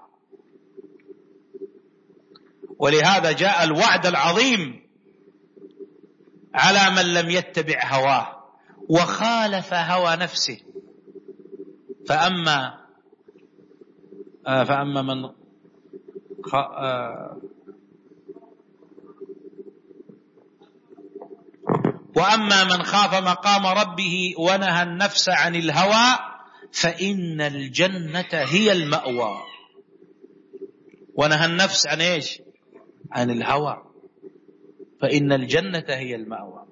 ولهذا جاء الوعد العظيم على من لم يتبع هواه وخالف هوى نفسه. فأما آه فأما من خ... آه وأما من خاف مقام ربه ونهى النفس عن الهوى فإن الجنة هي المأوى. ونهى النفس عن إيش؟ عن الهوى، فإن الجنة هي المأوى.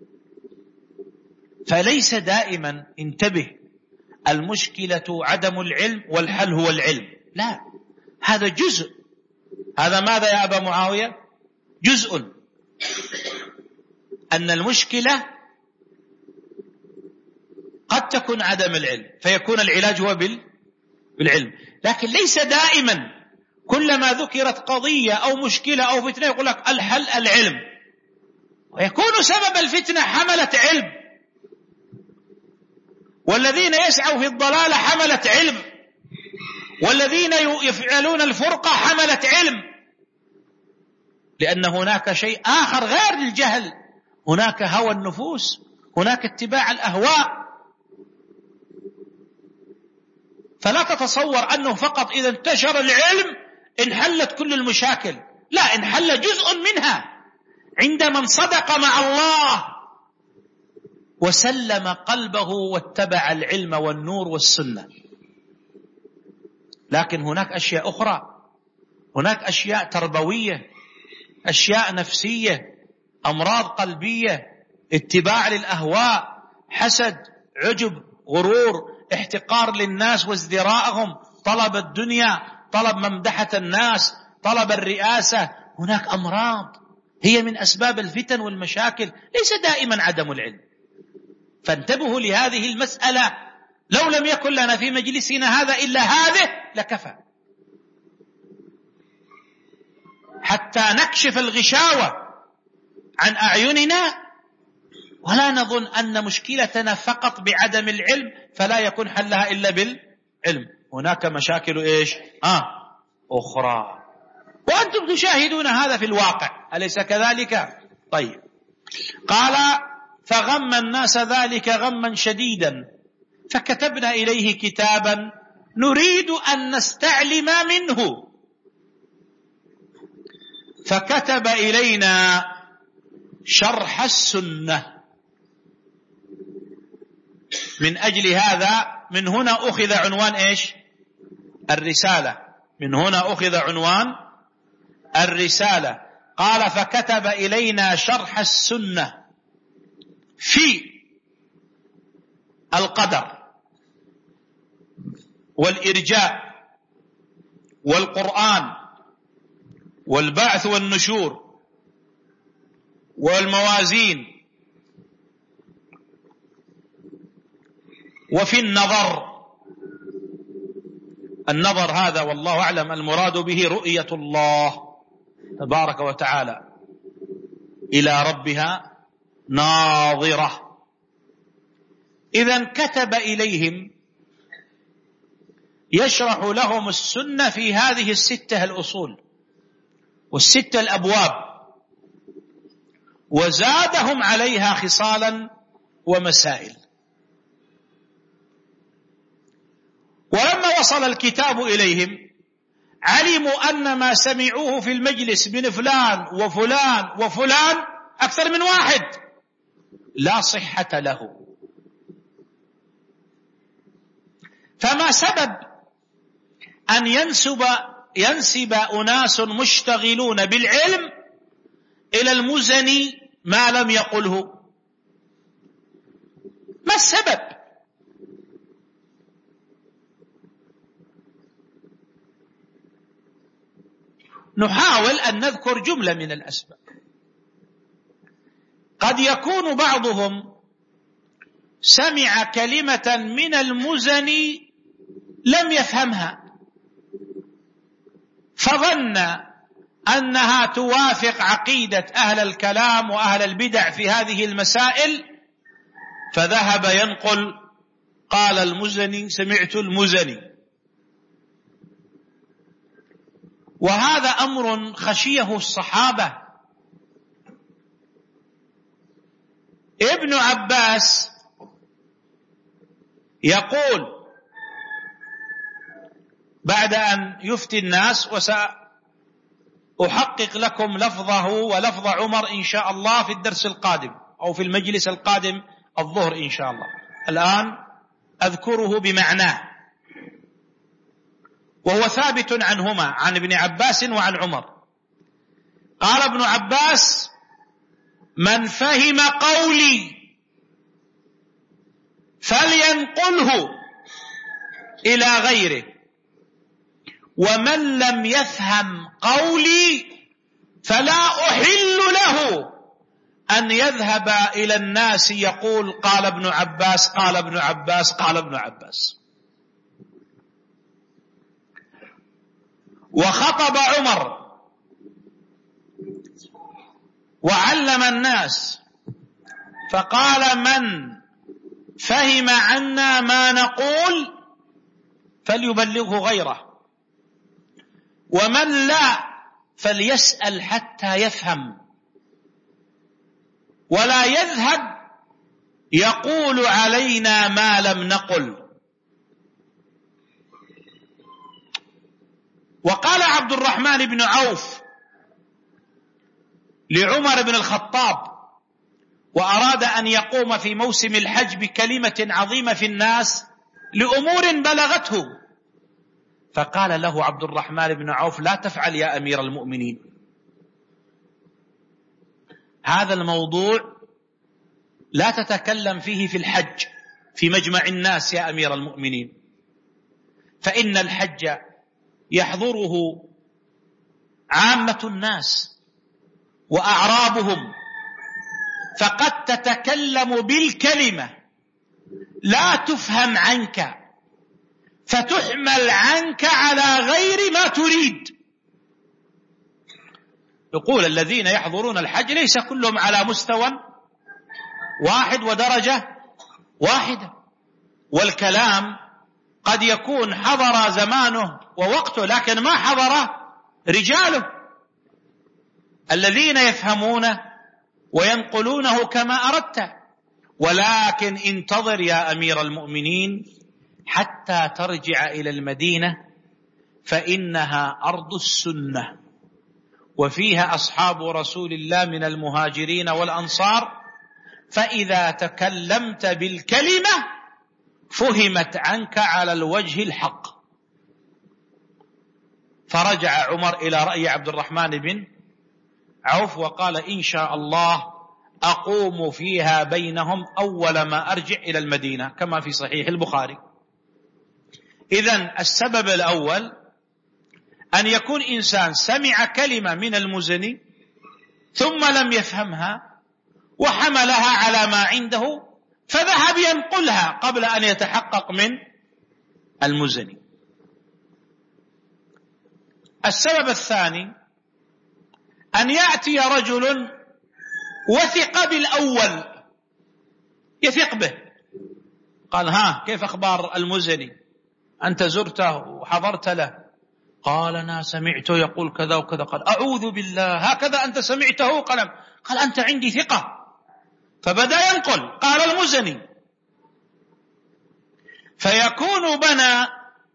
فليس دائما، انتبه، المشكلة عدم العلم والحل هو العلم، لا، هذا جزء. هذا ماذا يا أبا معاوية؟ جزء. أن المشكلة قد تكون عدم العلم فيكون العلاج هو بالعلم، لكن ليس دائما كلما ذكرت قضية أو مشكلة أو فتنة يقول لك الحل العلم، ويكون سبب الفتنة حملة علم، والذين يسعوا في الضلال حملة علم، والذين يفعلون الفرقة حملة علم، لأن هناك شيء آخر غير الجهل، هناك هوى النفوس، هناك اتباع الأهواء. فلا تتصور أنه فقط إذا انتشر العلم انحلت كل المشاكل، لا، انحل جزء منها عندما انصدق مع الله وسلم قلبه واتبع العلم والنور والسنة. لكن هناك أشياء أخرى، هناك أشياء تربوية، أشياء نفسية، أمراض قلبية، اتباع للأهواء، حسد، عجب، غرور، احتقار للناس وازدراءهم، طلب الدنيا، طلب ممدحة الناس، طلب الرئاسة. هناك أمراض هي من أسباب الفتن والمشاكل، ليس دائما عدم العلم. فانتبهوا لهذه المسألة، لو لم يكن لنا في مجلسنا هذا إلا هذه لكفى، حتى نكشف الغشاوة عن أعيننا، ولا نظن أن مشكلتنا فقط بعدم العلم فلا يكون حلها إلا بالعلم. هناك مشاكل إيش؟ آه أخرى، وأنتم تشاهدون هذا في الواقع، أليس كذلك؟ طيب، قال فغم الناس ذلك غما شديدا فكتبنا إليه كتابا نريد أن نستعلم منه، فكتب إلينا شرح السنة. من أجل هذا من هنا أخذ عنوان إيش؟ الرسالة، من هنا أخذ عنوان الرسالة. قال فكتب إلينا شرح السنة في القدر والإرجاء والقرآن والبعث والنشور والموازين، وفي النظر. النظر هذا والله أعلم المراد به رؤية الله تبارك وتعالى إلى ربها ناظرة. إذن كتب إليهم يشرح لهم السنة في هذه الستة الأصول والستة الأبواب، وزادهم عليها خصالا ومسائل. ولما وصل الكتاب إليهم علموا أن ما سمعوه في المجلس من فلان وفلان وفلان أكثر من واحد لا صحة له. فما سبب أن ينسب ينسب أناس مشتغلون بالعلم إلى المزني ما لم يقله؟ ما السبب؟ نحاول أن نذكر جملة من الأسباب. قد يكون بعضهم سمع كلمة من المزني لم يفهمها فظن أنها توافق عقيدة أهل الكلام وأهل البدع في هذه المسائل، فذهب ينقل قال المزني سمعت المزني. وهذا أمر خشيه الصحابة. ابن عباس يقول بعد أن يفتي الناس، وسأحقق لكم لفظه ولفظ عمر إن شاء الله في الدرس القادم أو في المجلس القادم الظهر إن شاء الله، الآن أذكره بمعناه، وهو ثابت عنهما عن ابن عباس وعن عمر. قال ابن عباس من فهم قولي فلينقله إلى غيره، ومن لم يفهم قولي فلا أحل له أن يذهب إلى الناس يقول قال ابن عباس قال ابن عباس قال ابن عباس. وخطب عمر وعلم الناس فقال من فهم عنا ما نقول فليبلغه غيره، ومن لا فليسأل حتى يفهم، ولا يذهب يقول علينا ما لم نقل. وقال عبد الرحمن بن عوف لعمر بن الخطاب وأراد أن يقوم في موسم الحج بكلمة عظيمة في الناس لأمور بلغته، فقال له عبد الرحمن بن عوف لا تفعل يا أمير المؤمنين، هذا الموضوع لا تتكلم فيه في الحج في مجمع الناس يا أمير المؤمنين، فإن الحج يحضره عامة الناس وأعرابهم، فقد تتكلم بالكلمة لا تفهم عنك فتحمل عنك على غير ما تريد. يقول الذين يحضرون الحج ليس كلهم على مستوى واحد ودرجة واحدة، والكلام قد يكون حضر زمانه ووقته لكن ما حضر رجاله الذين يفهمونه وينقلونه كما أردت. ولكن انتظر يا أمير المؤمنين حتى ترجع إلى المدينة، فإنها أرض السنة وفيها أصحاب رسول الله من المهاجرين والأنصار، فإذا تكلمت بالكلمة فهمت عنك على الوجه الحق. فرجع عمر إلى رأي عبد الرحمن بن عوف وقال إن شاء الله أقوم فيها بينهم أول ما أرجع إلى المدينة، كما في صحيح البخاري. إذن السبب الأول أن يكون إنسان سمع كلمة من المزني ثم لم يفهمها وحملها على ما عنده فذهب ينقلها قبل أن يتحقق من المزني. السبب الثاني أن يأتي رجل وثق بالأول، يثق به، قال ها كيف أخبار المزني، أنت زرته وحضرت له؟ قال أنا سمعته يقول كذا وكذا. قال أعوذ بالله، هكذا أنت سمعته؟ قال قال أنت عندي ثقة. فبدأ ينقل قال المزني، فيكون بنى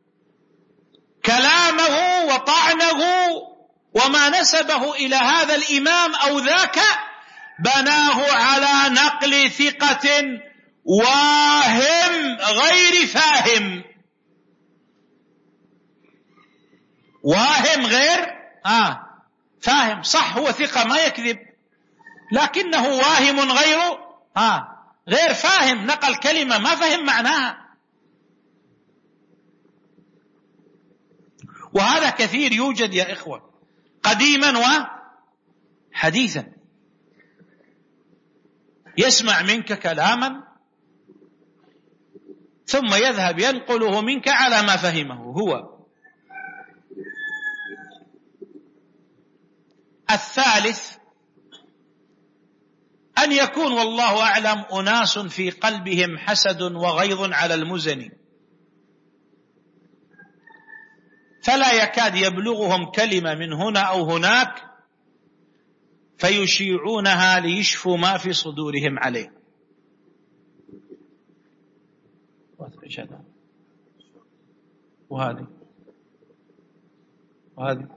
كلامه وطعنه وما نسبه إلى هذا الإمام أو ذاك بناه على نقل ثقة واهم غير فاهم. واهم غير آه فاهم، صح هو ثقة ما يكذب، لكنه واهم غير آه غير فاهم، نقل كلمة ما فهم معناها. وهذا كثير يوجد يا إخوة قديما وحديثا، يسمع منك كلاما ثم يذهب ينقله منك على ما فهمه هو. الثالث أن يكون والله أعلم أناس في قلبهم حسد وغيظ على المزني، فلا يكاد يبلغهم كلمة من هنا أو هناك فيشيعونها ليشفوا ما في صدورهم عليه. وهذه وهذه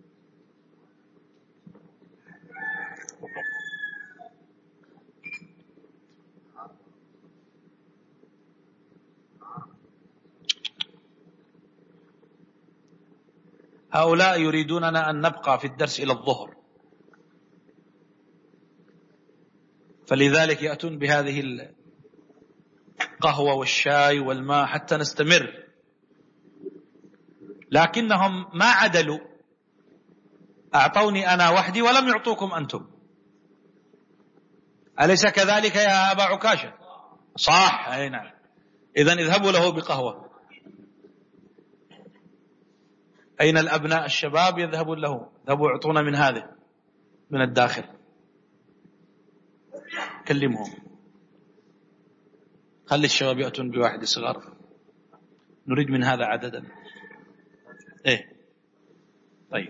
هؤلاء يريدوننا أن نبقى في الدرس إلى الظهر، فلذلك يأتون بهذه القهوة والشاي والماء حتى نستمر، لكنهم ما عدلوا، أعطوني أنا وحدي ولم يعطوكم أنتم. أليس كذلك يا أبا عكاشة؟ صح، أي نعم. إذن اذهبوا له بقهوة. أين الأبناء الشباب يذهبون له؟ اذهبوا اعطونا من هذه من الداخل، كلمهم، خلي الشباب يأتون بواحد صغار، نريد من هذا عددا. إيه طيب.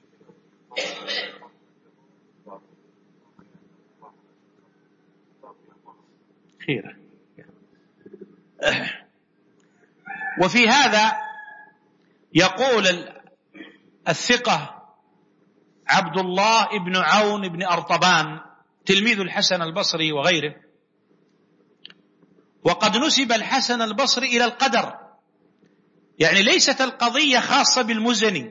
خيرا. وفي هذا يقول الثقة عبد الله بن عون بن أرطبان تلميذ الحسن البصري وغيره، وقد نسب الحسن البصري إلى القدر، يعني ليست القضية خاصة بالمزني،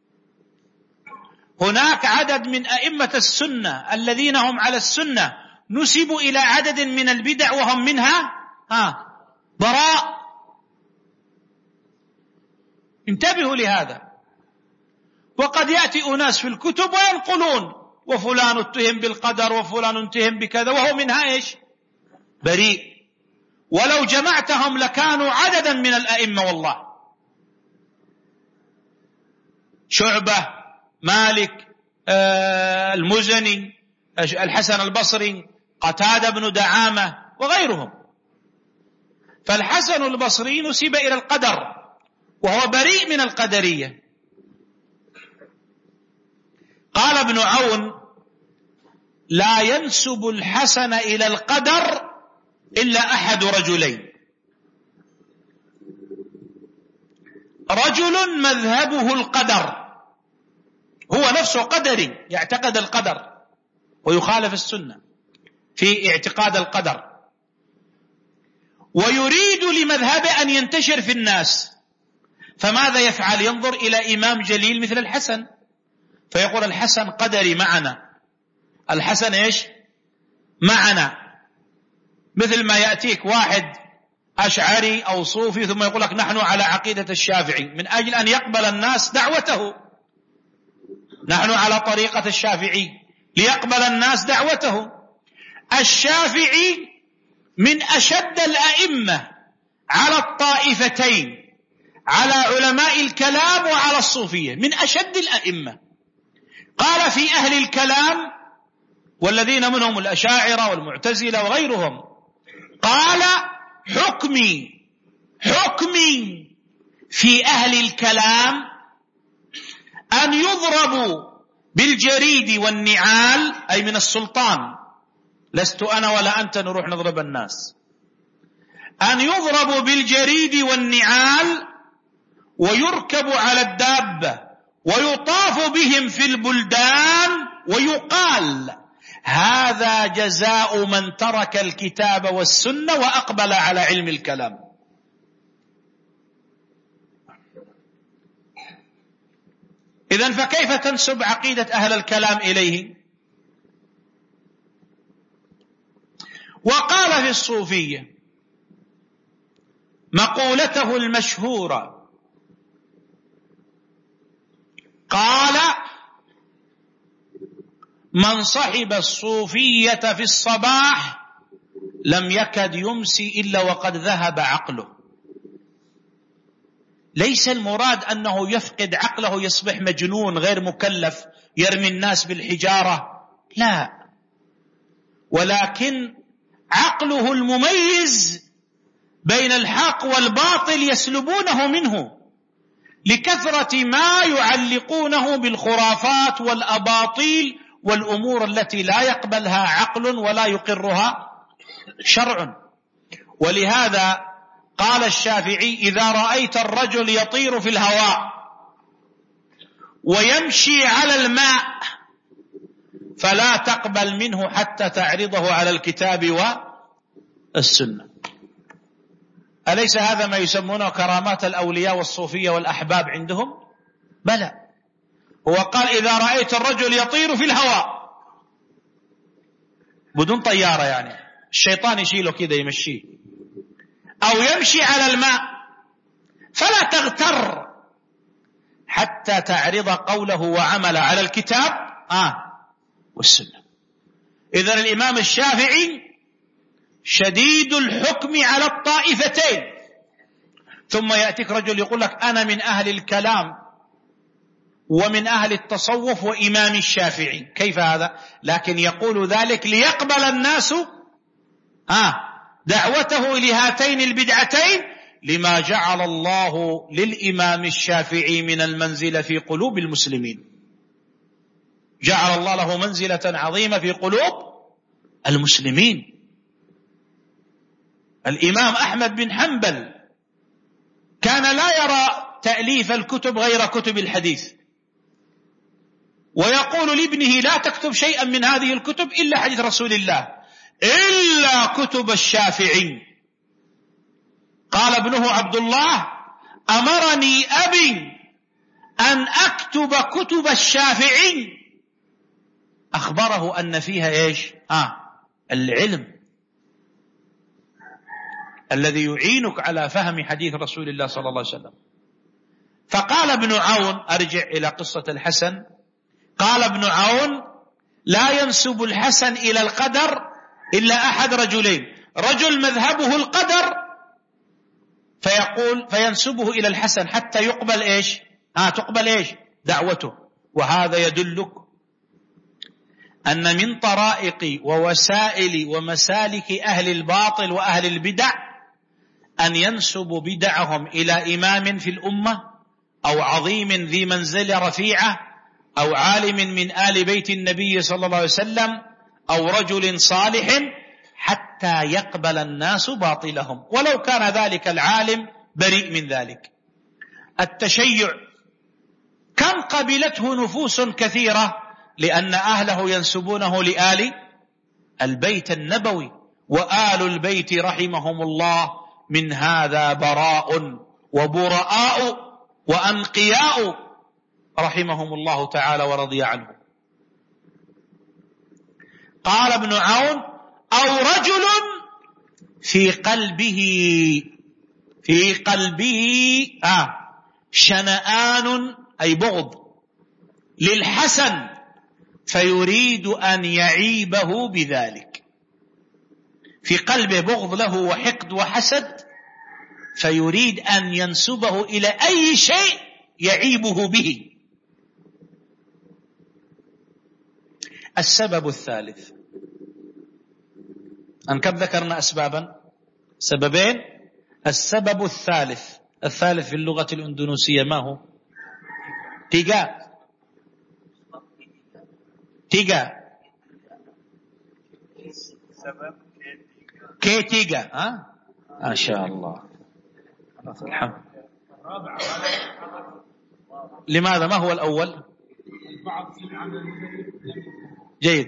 هناك عدد من أئمة السنة الذين هم على السنة نسبوا إلى عدد من البدع وهم منها ها براء. انتبهوا لهذا. وقد يأتي أناس في الكتب وينقلون وفلان اتهم بالقدر وفلان اتهم بكذا وهو منها إيش؟ بريء. ولو جمعتهم لكانوا عددا من الأئمة والله، شعبة، مالك، آه المزني، الحسن البصري، قتادة بن دعامة وغيرهم. فالحسن البصري نسب إلى القدر وهو بريء من القدرية. قال ابن عون: لا ينسب الحسن إلى القدر إلا أحد رجلين، رجل مذهبه القدر، هو نفسه قدري يعتقد القدر ويخالف السنة في اعتقاد القدر، ويريد لمذهبه أن ينتشر في الناس، فماذا يفعل؟ ينظر إلى إمام جليل مثل الحسن فيقول الحسن قدري معنا، الحسن إيش؟ معنا. مثل ما يأتيك واحد أشعري أو صوفي ثم يقول لك نحن على عقيدة الشافعي، من أجل أن يقبل الناس دعوته، نحن على طريقة الشافعي ليقبل الناس دعوته. الشافعي من أشد الأئمة على الطائفتين، على علماء الكلام وعلى الصوفية، من أشد الأئمة. قال في أهل الكلام والذين منهم الأشاعرة والمعتزلة وغيرهم، قال حكمي حكمي في أهل الكلام أن يضربوا بالجريد والنعال، أي من السلطان، لست أنا ولا أنت نروح نضرب الناس، أن يضربوا بالجريد والنعال ويركب على الدابة ويطاف بهم في البلدان ويقال هذا جزاء من ترك الكتاب والسنة وأقبل على علم الكلام. إذن فكيف تنسب عقيدة أهل الكلام إليه؟ وقال في الصوفية مقولته المشهورة، قال: من صحب الصوفية في الصباح لم يكد يمسي إلا وقد ذهب عقله. ليس المراد أنه يفقد عقله يصبح مجنون غير مكلف يرمي الناس بالحجارة، لا، ولكن عقله المميز بين الحق والباطل يسلبونه منه لكثرة ما يعلقونه بالخرافات والأباطيل والأمور التي لا يقبلها عقل ولا يقرها شرع. ولهذا قال الشافعي: إذا رأيت الرجل يطير في الهواء ويمشي على الماء فلا تقبل منه حتى تعرضه على الكتاب والسنة. أليس هذا ما يسمونه كرامات الأولياء والصوفية والأحباب عندهم؟ بلى. هو قال: إذا رأيت الرجل يطير في الهواء بدون طيارة، يعني الشيطان يشيله كده يمشيه، أو يمشي على الماء، فلا تغتر حتى تعرض قوله وعمل على الكتاب آه والسنة. إذن الإمام الشافعي شديد الحكم على الطائفتين. ثم يأتيك رجل يقول لك أنا من أهل الكلام ومن أهل التصوف وإمام الشافعي، كيف هذا؟ لكن يقول ذلك ليقبل الناس آه دعوته لهاتين البدعتين لما جعل الله للإمام الشافعي من المنزلة في قلوب المسلمين. جعل الله له منزلة عظيمة في قلوب المسلمين. الإمام أحمد بن حنبل كان لا يرى تأليف الكتب غير كتب الحديث، ويقول لابنه لا تكتب شيئا من هذه الكتب إلا حديث رسول الله إلا كتب الشافعي. قال ابنه عبد الله أمرني أبي أن أكتب كتب الشافعي، أخبره أن فيها إيش؟ آه العلم الذي يعينك على فهم حديث رسول الله صلى الله عليه وسلم. فقال ابن عون، أرجع إلى قصة الحسن، قال ابن عون لا ينسب الحسن إلى القدر إلا أحد رجلين، رجل مذهبه القدر فيقول فينسبه إلى الحسن حتى يقبل إيش؟ آه تقبل إيش؟ دعوته. وهذا يدلك أن من طرائق ووسائل ومسالك أهل الباطل وأهل البدع أن ينسبوا بدعهم إلى إمام في الأمة أو عظيم ذي منزلة رفيعة أو عالم من آل بيت النبي صلى الله عليه وسلم أو رجل صالح حتى يقبل الناس باطلهم، ولو كان ذلك العالم بريء من ذلك. التشيع كم قبلته نفوس كثيرة لأن أهله ينسبونه لآل البيت النبوي، وآل البيت رحمهم الله من هذا براء وبراء وأنقياء رحمهم الله تعالى ورضي عنه. قال ابن عون أو رجل في قلبه في قلبه آه شنآن أي بغض للحسن فيريد أن يعيبه بذلك، في قلبه بغض له وحقد وحسد فيريد أن ينسبه إلى أي شيء يعيبه به. السبب الثالث، أن كم ذكرنا أسبابا؟ سببين. السبب الثالث، الثالث في اللغة الأندونيسية ما هو؟ تيجا تيجا كي تيجا ها ما شاء الله الحمد. لماذا؟ ما هو الأول؟ جيد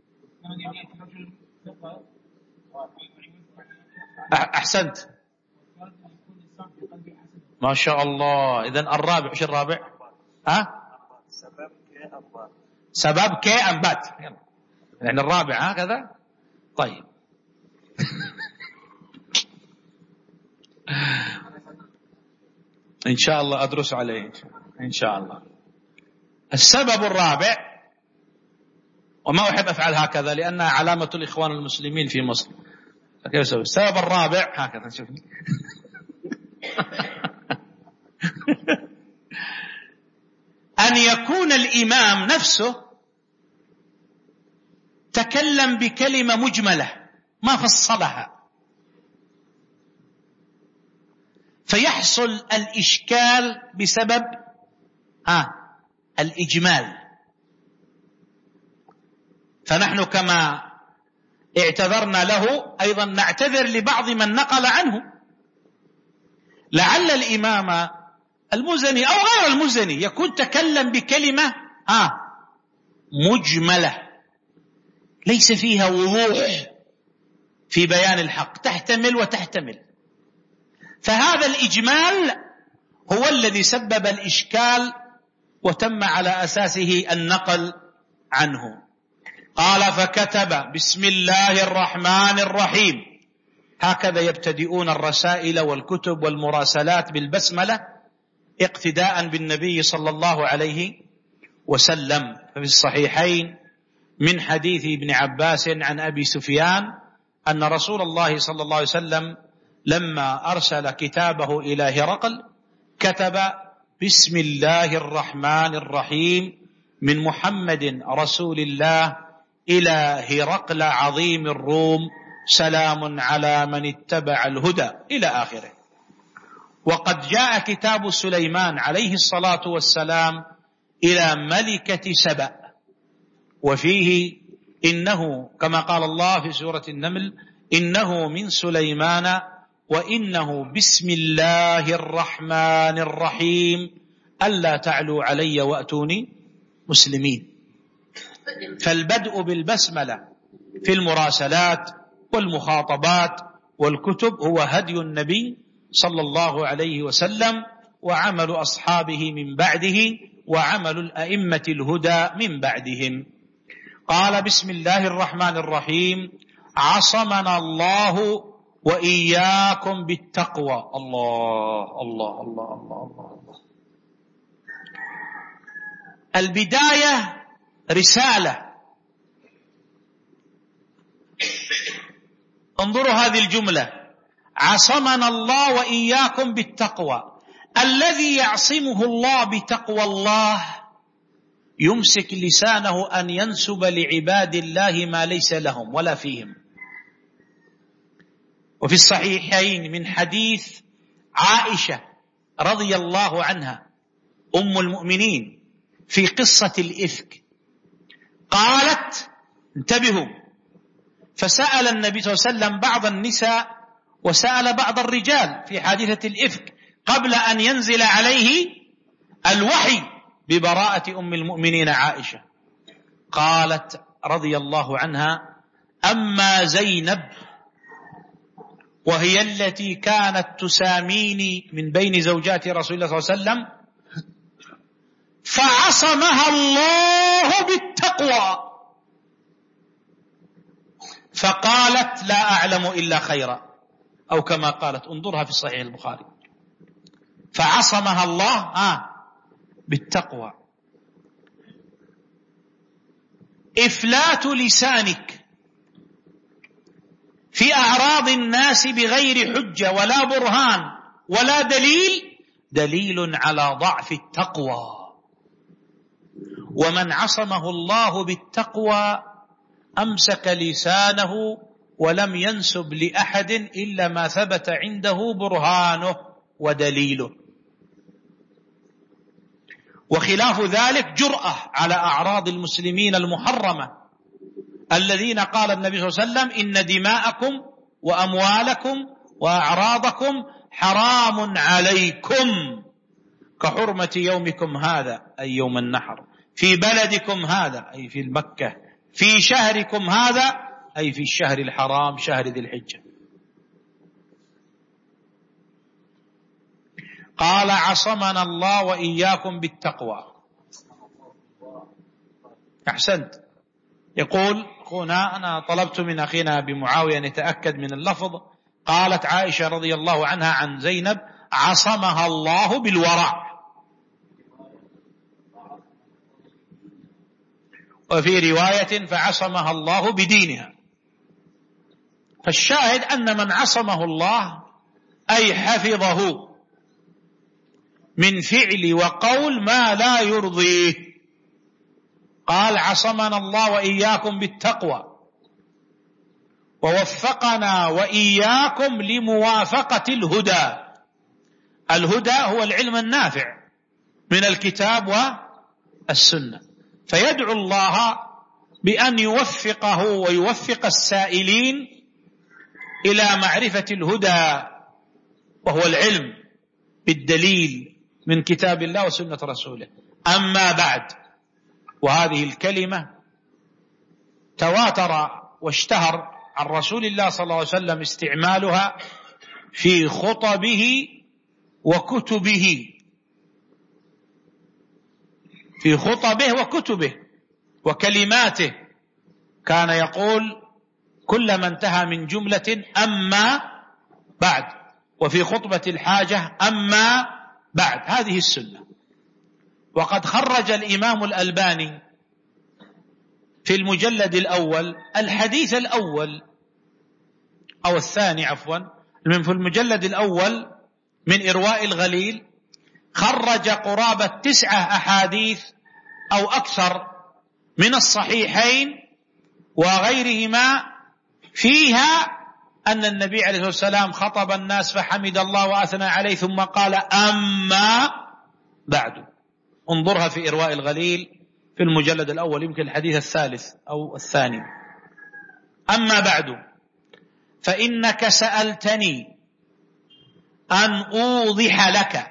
أحسنت ما شاء الله. إذن الرابع، وش الرابع؟ ها سبب كي أنبات، يعني الرابع هكذا. طيب إن شاء الله أدرس عليه إن شاء الله. السبب الرابع، وما أحب أفعل هكذا لأنها علامة الإخوان المسلمين في مصر. السبب الرابع هكذا شوفني أن يكون الإمام نفسه تكلم بكلمة مجملة ما فصلها، فيحصل الإشكال بسبب ها الإجمال. فنحن كما اعتذرنا له أيضا نعتذر لبعض من نقل عنه. لعل الإمام المزني أو غير المزني يكون تكلم بكلمة ها مجملة ليس فيها وضوح في بيان الحق، تحتمل وتحتمل، فهذا الإجمال هو الذي سبب الإشكال وتم على أساسه النقل عنه. قال فكتب بسم الله الرحمن الرحيم، هكذا يبتدئون الرسائل والكتب والمراسلات بالبسملة اقتداء بالنبي صلى الله عليه وسلم. ففي الصحيحين من حديث ابن عباس عن أبي سفيان أن رسول الله صلى الله عليه وسلم لما أرسل كتابه إلى هرقل كتب: بسم الله الرحمن الرحيم من محمد رسول الله إلى هرقل عظيم الروم، سلام على من اتبع الهدى، إلى آخره. وقد جاء كتاب سليمان عليه الصلاة والسلام إلى ملكة سبأ، وفيه إنه كما قال الله في سورة النمل: إنه من سليمان وإنه بسم الله الرحمن الرحيم ألا تعلوا علي وأتوني مسلمين. فالبدء بالبسملة في المراسلات والمخاطبات والكتب هو هدي النبي صلى الله عليه وسلم، وعمل أصحابه من بعده، وعمل الأئمة الهدى من بعدهم. قال: بسم الله الرحمن الرحيم، عصمنا الله وإياكم بالتقوى. الله الله الله الله الله. البداية رسالة. انظروا هذه الجملة: عصمنا الله وإياكم بالتقوى. الذي يعصمه الله بتقوى الله يمسك لسانه أن ينسب لعباد الله ما ليس لهم ولا فيهم. وفي الصحيحين من حديث عائشة رضي الله عنها أم المؤمنين في قصة الإفك، قالت: انتبهوا، فسأل النبي صلى الله عليه وسلم بعض النساء وسأل بعض الرجال في حادثة الإفك قبل أن ينزل عليه الوحي ببراءة أم المؤمنين عائشة. قالت رضي الله عنها: أما زينب وهي التي كانت تساميني من بين زوجات رسول الله صلى الله عليه وسلم فعصمها الله بالتقوى، فقالت: لا أعلم إلا خيرا، أو كما قالت. انظرها في صحيح البخاري: فعصمها الله آه بالتقوى. إفلات لسانك في أعراض الناس بغير حجة ولا برهان ولا دليل دليل على ضعف التقوى. ومن عصمه الله بالتقوى أمسك لسانه ولم ينسب لأحد إلا ما ثبت عنده برهانه ودليله. وخلاف ذلك جرأة على أعراض المسلمين المحرمة الذين قال النبي صلى الله عليه وسلم: إن دماءكم وأموالكم وأعراضكم حرام عليكم كحرمة يومكم هذا، أي يوم النحر، في بلدكم هذا، أي في مكة، في شهركم هذا، أي في الشهر الحرام شهر ذي الحجة. قال: عصمنا الله وإياكم بالتقوى. أحسنت. يقول هنا: أنا طلبت من أخينا بمعاوية أن يتأكد من اللفظ. قالت عائشة رضي الله عنها عن زينب: عصمها الله بالورع. وفي رواية: فعصمها الله بدينها. فالشاهد أن من عصمه الله أي حفظه من فعل وقول ما لا يرضيه. قال: عصمنا الله وإياكم بالتقوى ووفقنا وإياكم لموافقة الهدى. الهدى هو العلم النافع من الكتاب والسنة، فيدعو الله بأن يوفقه ويوفق السائلين إلى معرفة الهدى، وهو العلم بالدليل من كتاب الله وسنة رسوله. أما بعد، وهذه الكلمة تواتر واشتهر عن رسول الله صلى الله عليه وسلم استعمالها في خطبه وكتبه، في خطبه وكتبه وكلماته. كان يقول كلما انتهى من جملة: أما بعد. وفي خطبة الحاجة: أما بعد. هذه السنة. وقد خرج الإمام الألباني في المجلد الأول الحديث الأول أو الثاني عفوا من في المجلد الأول من إرواء الغليل خرج قرابة تسعة أحاديث أو أكثر من الصحيحين وغيرهما فيها أن النبي عليه الصلاة والسلام خطب الناس فحمد الله وأثنى عليه ثم قال أما بعد. انظرها في إرواء الغليل في المجلد الأول يمكن الحديث الثالث أو الثاني. أما بعد فإنك سألتني أن أوضح لك،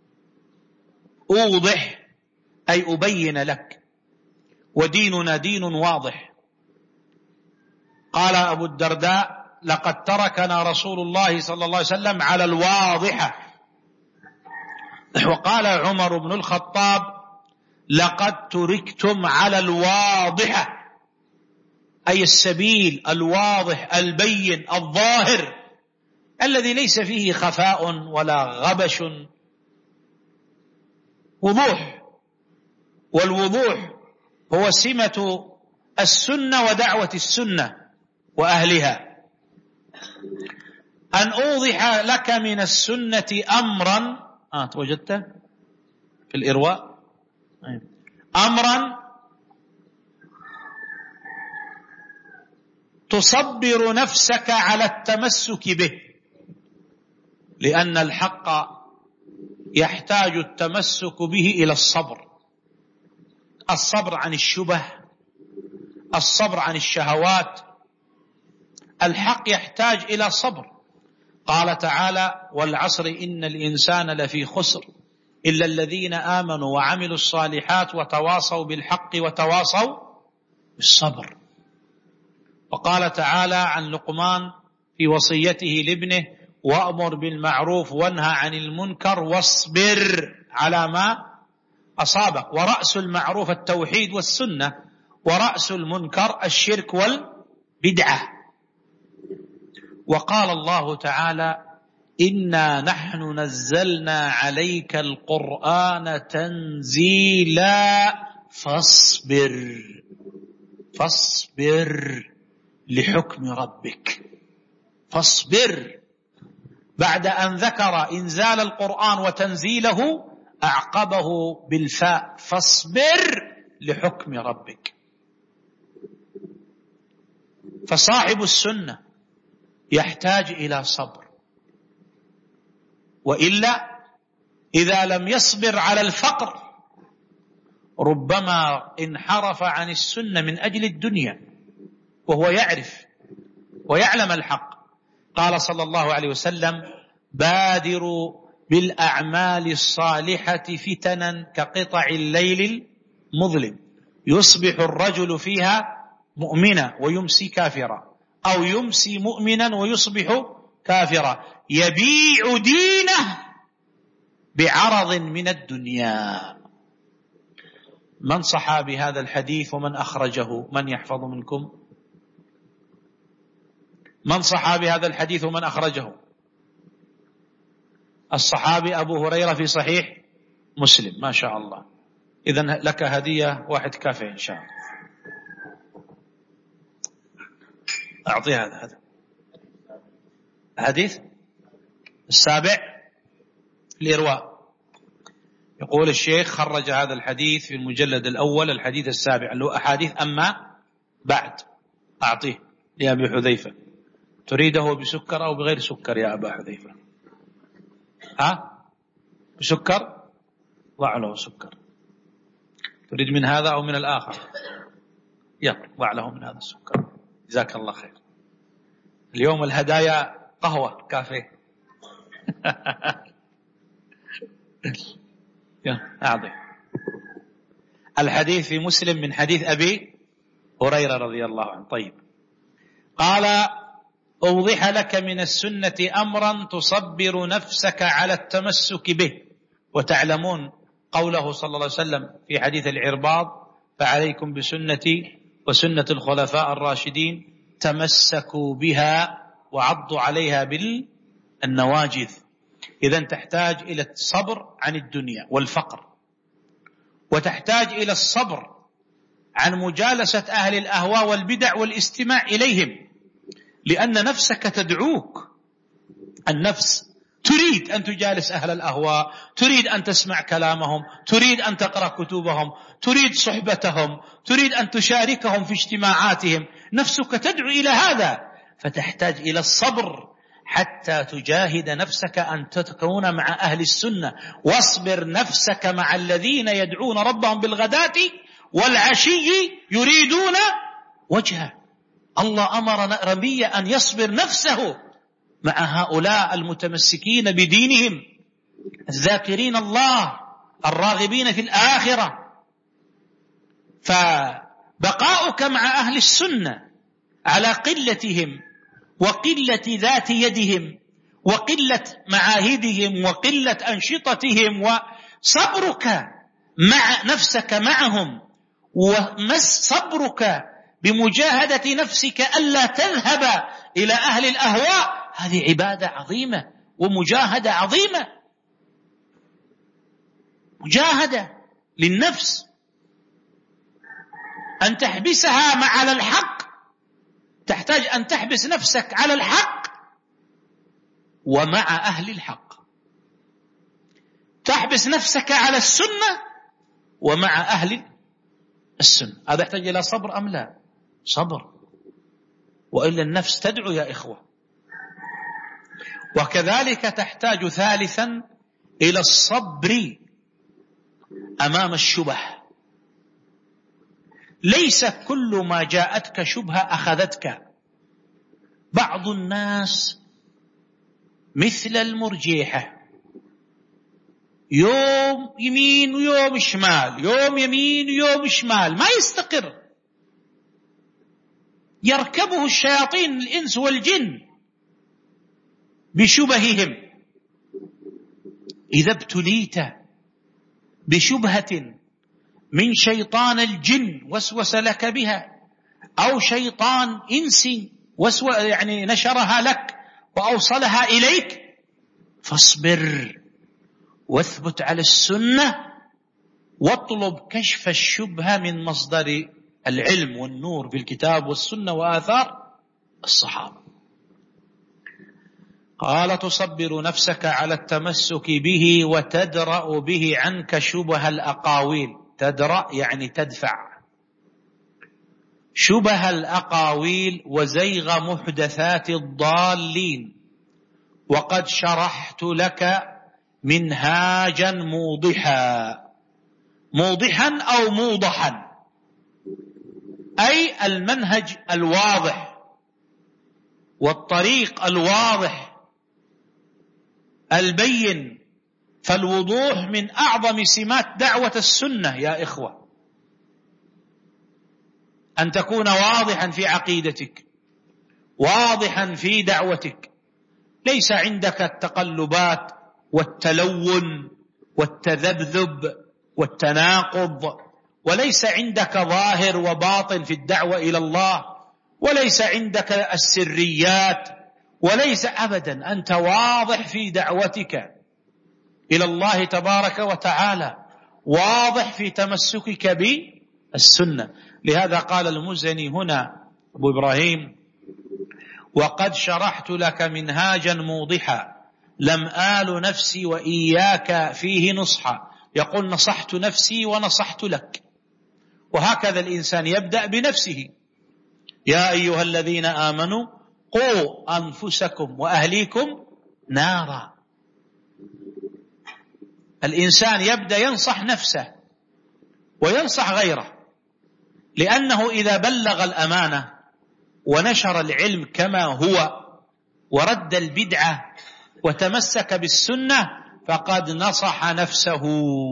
أوضح أي أبين لك، وديننا دين واضح. قال أبو الدرداء لقد تركنا رسول الله صلى الله عليه وسلم على الواضحة. وقال عمر بن الخطاب لقد تركتم على الواضحة، أي السبيل الواضح البين الظاهر الذي ليس فيه خفاء ولا غبش، وضوح. والوضوح هو سمة السنة ودعوة السنة وأهلها. أن أوضح لك من السنة أمرا آه وجدته في الإرواء أمرا تصبر نفسك على التمسك به، لأن الحق يحتاج التمسك به إلى الصبر، الصبر عن الشبه، الصبر عن الشهوات. الحق يحتاج إلى صبر. قال تعالى والعصر إن الإنسان لفي خسر إلا الذين آمنوا وعملوا الصالحات وتواصوا بالحق وتواصوا بالصبر. وقال تعالى عن لقمان في وصيته لابنه وأمر بالمعروف وانهى عن المنكر واصبر على ما أصابك. ورأس المعروف التوحيد والسنة، ورأس المنكر الشرك والبدعة. وقال الله تعالى إنا نحن نزلنا عليك القرآن تنزيلا فاصبر فاصبر لحكم ربك. فاصبر بعد أن ذكر إنزال القرآن وتنزيله أعقبه بالفاء فاصبر لحكم ربك. فصاحب السنة يحتاج إلى صبر، وإلا إذا لم يصبر على الفقر ربما انحرف عن السنة من أجل الدنيا وهو يعرف ويعلم الحق. قال صلى الله عليه وسلم بادروا بالأعمال الصالحة فتنا كقطع الليل المظلم يصبح الرجل فيها مؤمنا ويمسي كافرا، أو يمسي مؤمنا ويصبح كافرا، يبيع دينه بعرض من الدنيا. من صحابي هذا الحديث ومن أخرجه؟ من يحفظ منكم؟ من صحابي هذا الحديث ومن أخرجه؟ الصحابي أبو هريرة في صحيح مسلم. ما شاء الله. إذن لك هدية واحد كافي إن شاء الله. أعطي هذا هذا الحديث السابع الإرواء. يقول الشيخ خرج هذا الحديث في المجلد الأول الحديث السابع اللي هو أحاديث أما بعد. أعطيه لأبي حذيفة. تريده بسكر أو بغير سكر يا أبا حذيفة؟ ها بسكر؟ ضع له سكر. تريد من هذا أو من الآخر؟ يلا ضع له من هذا السكر. جزاك الله خير. اليوم الهدايا قهوة كافيه. أعطي. الحديث في مسلم من حديث أبي هريرة رضي الله عنه. طيب قال أوضح لك من السنة أمرا تصبر نفسك على التمسك به. وتعلمون قوله صلى الله عليه وسلم في حديث العرباض فعليكم بسنتي وسنة الخلفاء الراشدين تمسكوا بها وعضوا عليها بالنواجذ. إذن تحتاج إلى الصبر عن الدنيا والفقر، وتحتاج إلى الصبر عن مجالسة أهل الأهواء والبدع والاستماع إليهم، لأن نفسك تدعوك. النفس تريد أن تجالس أهل الأهواء، تريد أن تسمع كلامهم، تريد أن تقرأ كتبهم، تريد صحبتهم، تريد أن تشاركهم في اجتماعاتهم. نفسك تدعو إلى هذا، فتحتاج إلى الصبر حتى تجاهد نفسك أن تكون مع أهل السنة. واصبر نفسك مع الذين يدعون ربهم بالغداة والعشي يريدون وجهه. الله أمر نبيه أن يصبر نفسه مع هؤلاء المتمسكين بدينهم، الذاكرين الله، الراغبين في الآخرة. فبقاؤك مع أهل السنة على قلتهم وقلة ذات يدهم وقلة معاهدهم وقلة أنشطتهم، وصبرك مع نفسك معهم، وصبرك بمجاهدة نفسك ألا تذهب إلى أهل الأهواء، هذه عبادة عظيمة ومجاهدة عظيمة، مجاهدة للنفس أن تحبسها مع على الحق. تحتاج أن تحبس نفسك على الحق ومع أهل الحق، تحبس نفسك على السنة ومع أهل السنة. هذا يحتاج إلى صبر أم لا؟ صبر، وإلا النفس تدعو يا إخوة. وكذلك تحتاج ثالثا إلى الصبر أمام الشبه. ليس كل ما جاءتك شبهة أخذتك. بعض الناس مثل المرجيحة، يوم يمين ويوم شمال، يوم يمين ويوم شمال، ما يستقر، يركبه الشياطين الإنس والجن بشبههم. إذا ابتليت بشبهة من شيطان الجن وسوس لك بها، أو شيطان إنس وسو يعني نشرها لك وأوصلها إليك، فاصبر واثبت على السنة، واطلب كشف الشبهة من مصدر العلم والنور بالكتاب والسنة وآثار الصحابة. قال تصبر نفسك على التمسك به وتدرأ به عنك شبه الأقاويل. تدرأ يعني تدفع شبه الأقاويل وزيغ محدثات الضالين. وقد شرحت لك منهاجا موضحا. موضحا أو موضحا أي المنهج الواضح والطريق الواضح البين. فالوضوح من أعظم سمات دعوة السنة يا إخوة، أن تكون واضحا في عقيدتك، واضحا في دعوتك، ليس عندك التقلبات والتلون والتذبذب والتناقض، وليس عندك ظاهر وباطن في الدعوة إلى الله، وليس عندك السريات، وليس أبدا، أنت واضح في دعوتك إلى الله تبارك وتعالى، واضح في تمسكك بالسنة. لهذا قال المزني هنا أبو إبراهيم: وقد شرحت لك منهاجا موضحا لم آل نفسي وإياك فيه نصحا. يقول نصحت نفسي ونصحت لك. وهكذا الإنسان يبدأ بنفسه: يا أيها الذين آمنوا قوا أنفسكم وأهليكم نارا. الإنسان يبدأ ينصح نفسه وينصح غيره، لأنه إذا بلغ الأمانة ونشر العلم كما هو ورد البدعة وتمسك بالسنة فقد نصح نفسه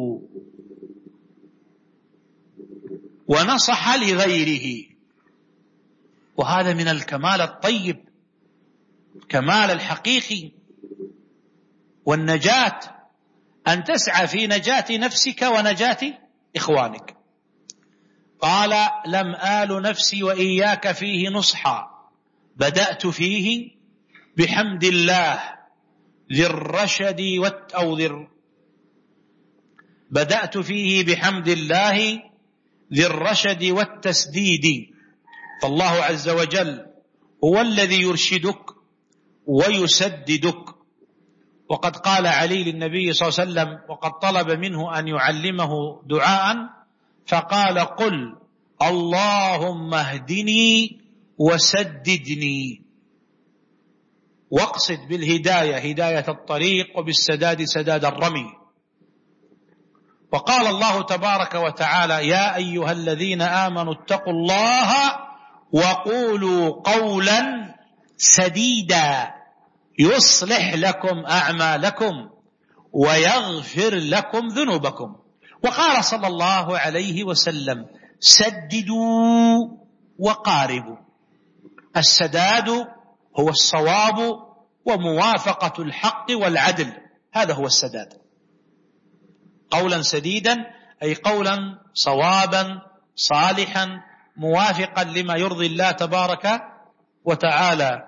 ونصح لغيره. وهذا من الكمال الطيب، كمال الحقيقي والنجاة، أن تسعى في نجاة نفسك ونجاة إخوانك. قال: لم آل نفسي وإياك فيه نصحا. بدأت فيه بحمد الله ذي الرشد أو ذي بدأت فيه بحمد الله ذي الرشد والتسديد. فالله عز وجل هو الذي يرشدك ويسددك. وقد قال علي للنبي صلى الله عليه وسلم وقد طلب منه أن يعلمه دعاء، فقال: قل اللهم اهدني وسددني. واقصد بالهداية هداية الطريق، وبالسداد سداد الرمي. وقال الله تبارك وتعالى: يا أيها الذين آمنوا اتقوا الله وقولوا قولا سديدا يصلح لكم أعمالكم ويغفر لكم ذنوبكم. وقال صلى الله عليه وسلم: سددوا وقاربوا. السداد هو الصواب وموافقة الحق والعدل، هذا هو السداد. قولا سديدا أي قولا صوابا صالحا موافقا لما يرضي الله تبارك وتعالى.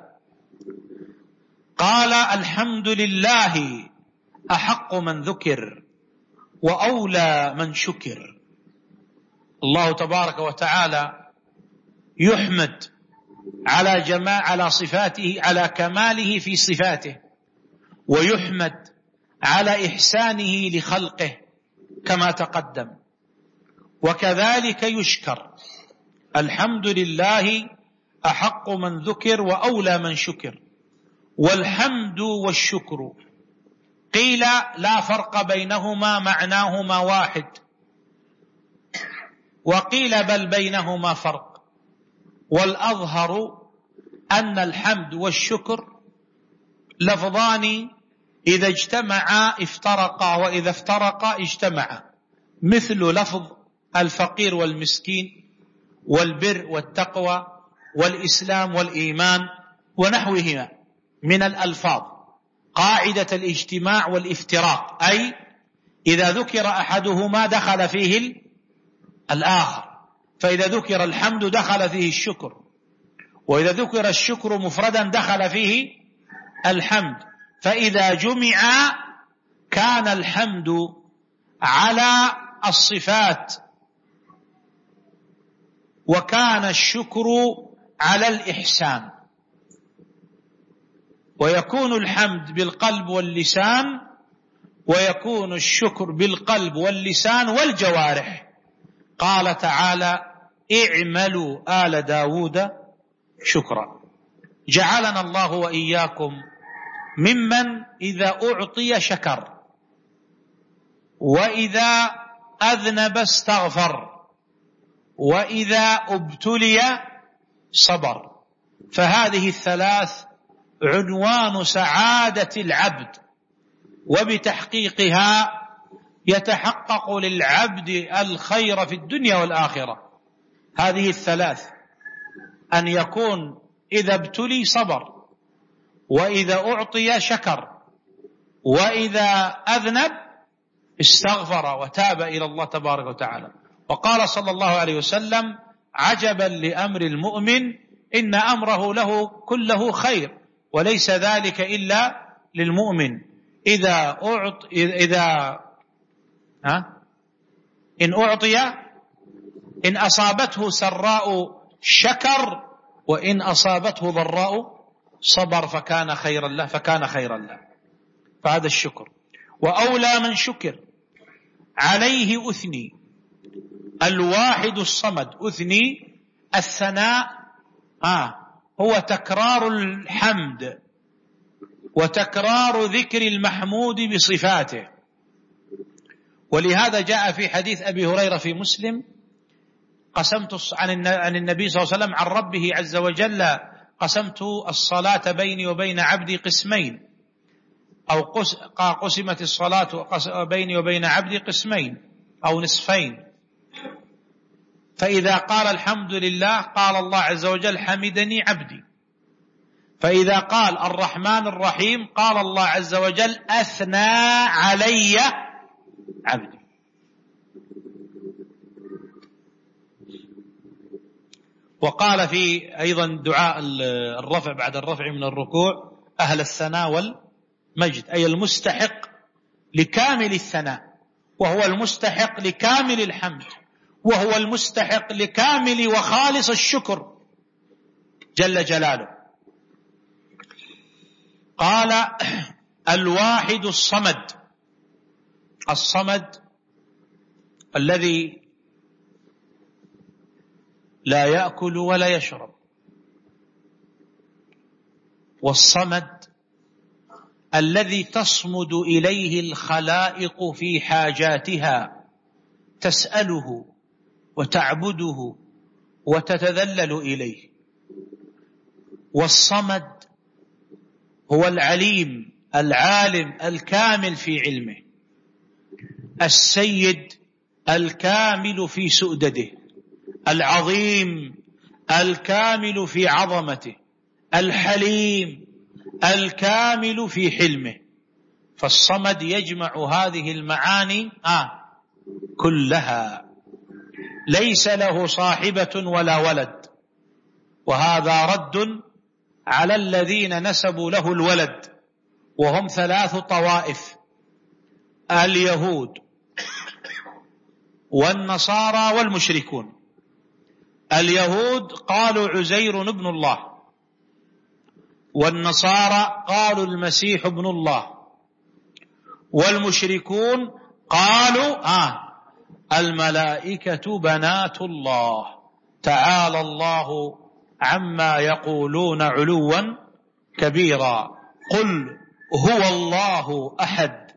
قال: الحمد لله أحق من ذكر وأولى من شكر. الله تبارك وتعالى يحمد على جماع على صفاته، على كماله في صفاته، ويحمد على إحسانه لخلقه كما تقدم، وكذلك يشكر. الحمد لله أحق من ذكر وأولى من شكر. والحمد والشكر قيل لا فرق بينهما، معناهما واحد، وقيل بل بينهما فرق. والأظهر أن الحمد والشكر لفظان إذا اجتمعا افترقا، وإذا افترقا اجتمعا، مثل لفظ الفقير والمسكين والبر والتقوى والإسلام والإيمان ونحوهما من الألفاظ، قاعدة الاجتماع والافتراق، أي إذا ذكر أحدهما دخل فيه الآخر. فإذا ذكر الحمد دخل فيه الشكر، وإذا ذكر الشكر مفردا دخل فيه الحمد. فإذا جمع كان الحمد على الصفات، وكان الشكر على الإحسان. ويكون الحمد بالقلب واللسان، ويكون الشكر بالقلب واللسان والجوارح. قال تعالى: اعملوا آل داود شكرا. جعلنا الله وإياكم ممن إذا أعطي شكر، وإذا أذنب استغفر، وإذا ابتلي صبر. فهذه الثلاث عنوان سعادة العبد، وبتحقيقها يتحقق للعبد الخير في الدنيا والآخرة. هذه الثلاث: أن يكون إذا ابتلي صبر، وإذا أعطي شكر، وإذا أذنب استغفر وتاب إلى الله تبارك وتعالى. وقال صلى الله عليه وسلم: عجبا لأمر المؤمن إن أمره له كله خير، وليس ذلك إلا للمؤمن. إذا أعط إذا ها إن أعطي إن أصابته سراء شكر، وإن أصابته ضراء صبر فكان خيرا له فكان خيرا له. فهذا الشكر. وأولى من شكر عليه أثني. الواحد الصمد أثني الثناء آه هو تكرار الحمد وتكرار ذكر المحمود بصفاته. ولهذا جاء في حديث أبي هريرة في مسلم: قسمت عن النبي صلى الله عليه وسلم عن ربه عز وجل: قسمت الصلاة بيني وبين عبدي قسمين، أو قسمت الصلاة بيني وبين عبدي قسمين أو نصفين. فإذا قال الحمد لله قال الله عز وجل: حمدني عبدي. فإذا قال الرحمن الرحيم قال الله عز وجل: أثنى علي عبدي. وقال في أيضا دعاء الرفع بعد الرفع من الركوع: أهل الثناء والمجد، أي المستحق لكامل الثناء، وهو المستحق لكامل الحمد، وهو المستحق لكامل وخالص الشكر جل جلاله. قال الواحد الصمد، الصمد الذي لا يأكل ولا يشرب، والصمد الذي تصمد إليه الخلائق في حاجاتها، تسأله وتعبده وتتذلل إليه. والصمد هو العليم العالم الكامل في علمه، السيد الكامل في سؤدده، العظيم الكامل في عظمته، الحليم الكامل في حلمه. فالصمد يجمع هذه المعاني آه كلها، ليس له صاحبة ولا ولد. وهذا رد على الذين نسبوا له الولد، وهم ثلاث طوائف: اليهود والنصارى والمشركون. اليهود قالوا عزير ابن الله، والنصارى قالوا المسيح ابن الله، والمشركون قالوا آه الملائكة بنات الله. تعالى الله عما يقولون علوا كبيرا. قل هو الله أحد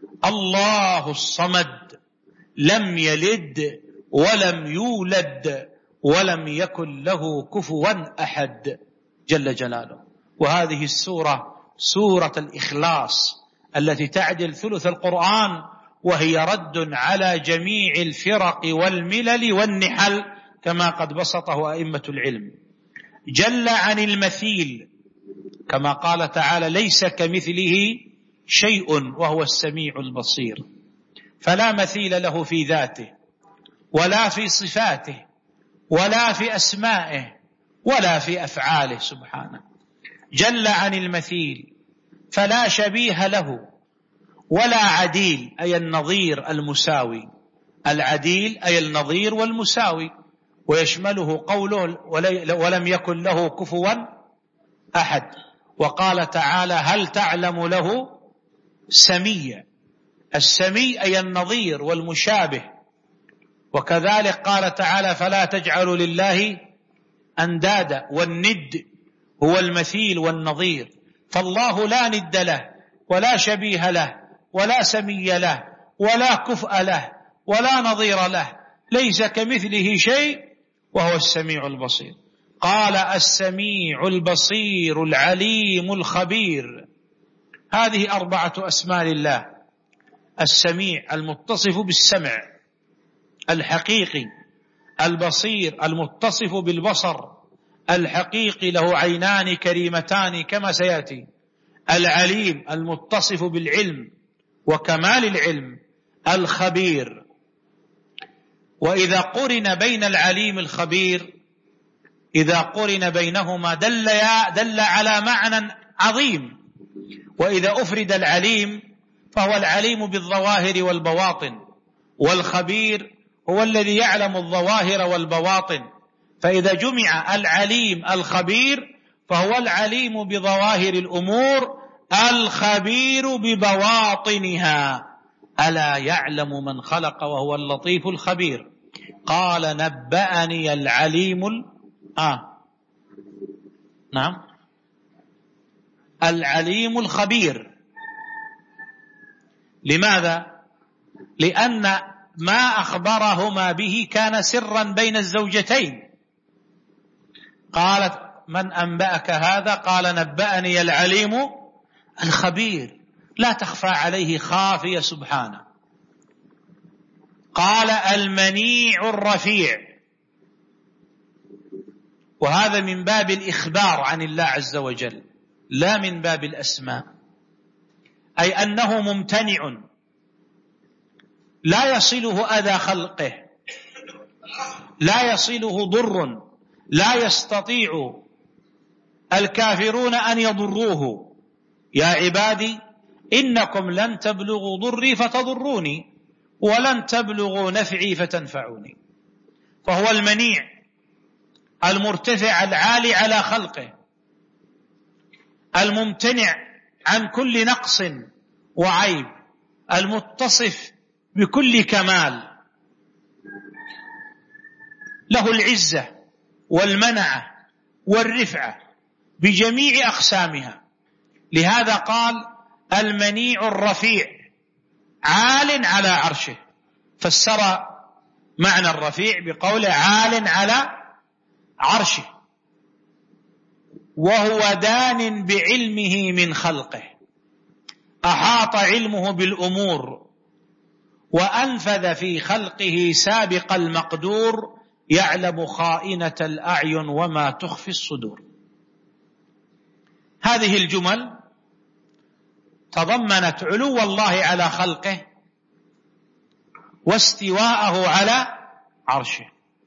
الله الصمد لم يلد ولم يولد ولم يكن له كفوا أحد جل جلاله. وهذه السورة سورة الإخلاص التي تعدل ثلث القرآن، وهي رد على جميع الفرق والملل والنحل كما قد بسطه أئمة العلم. جل عن المثيل، كما قال تعالى ليس كمثله شيء وهو السميع البصير، فلا مثيل له في ذاته ولا في صفاته ولا في أسمائه ولا في أفعاله سبحانه. جل عن المثيل فلا شبيه له ولا عديل، أي النظير المساوي. العديل أي النظير والمساوي، ويشمله قوله ولم يكن له كفوا أحد. وقال تعالى هل تعلم له سميا. السمي أي النظير والمشابه. وكذلك قال تعالى فلا تجعلوا لله أندادا، والند هو المثيل والنظير. فالله لا ند له ولا شبيه له ولا سمي له ولا كفء له ولا نظير له، ليس كمثله شيء وهو السميع البصير. قال السميع البصير العليم الخبير. هذه أربعة أسماء لله: السميع المتصف بالسمع الحقيقي، البصير المتصف بالبصر الحقيقي له عينان كريمتان كما سيأتي، العليم المتصف بالعلم وكمال العلم، الخبير. وإذا قرن بين العليم الخبير، إذا قرن بينهما دل, دل على معنى عظيم. وإذا أفرد العليم فهو العليم بالظواهر والبواطن، والخبير هو الذي يعلم الظواهر والبواطن. فإذا جمع العليم الخبير فهو العليم بظواهر الأمور الخبير ببواطنها. ألا يعلم من خلق وهو اللطيف الخبير. قال نبأني العليم ال... آه. نعم العليم الخبير. لماذا؟ لأن ما أخبرهما به كان سرا بين الزوجتين. قالت من أنبأك هذا؟ قال نبأني العليم الخبير، لا تخفى عليه خافية سبحانه. قال المنيع الرفيع، وهذا من باب الإخبار عن الله عز وجل لا من باب الأسماء، أي أنه ممتنع لا يصله أذى خلقه، لا يصله ضر، لا يستطيع الكافرون أن يضروه. يا عبادي إنكم لن تبلغوا ضري فتضروني ولن تبلغوا نفعي فتنفعوني. وهو المنيع المرتفع العالي على خلقه، الممتنع عن كل نقص وعيب، المتصف بكل كمال، له العزة والمنعة والرفعة بجميع أقسامها. لهذا قال المنيع الرفيع عال على عرشه، فسر معنى الرفيع بقول عال على عرشه، وهو دان بعلمه من خلقه، أحاط علمه بالأمور وأنفذ في خلقه سابق المقدور، يعلم خائنة الأعين وما تخفي الصدور. هذه الجمل تضمنت علو الله على خلقه واستواءه على عرشه.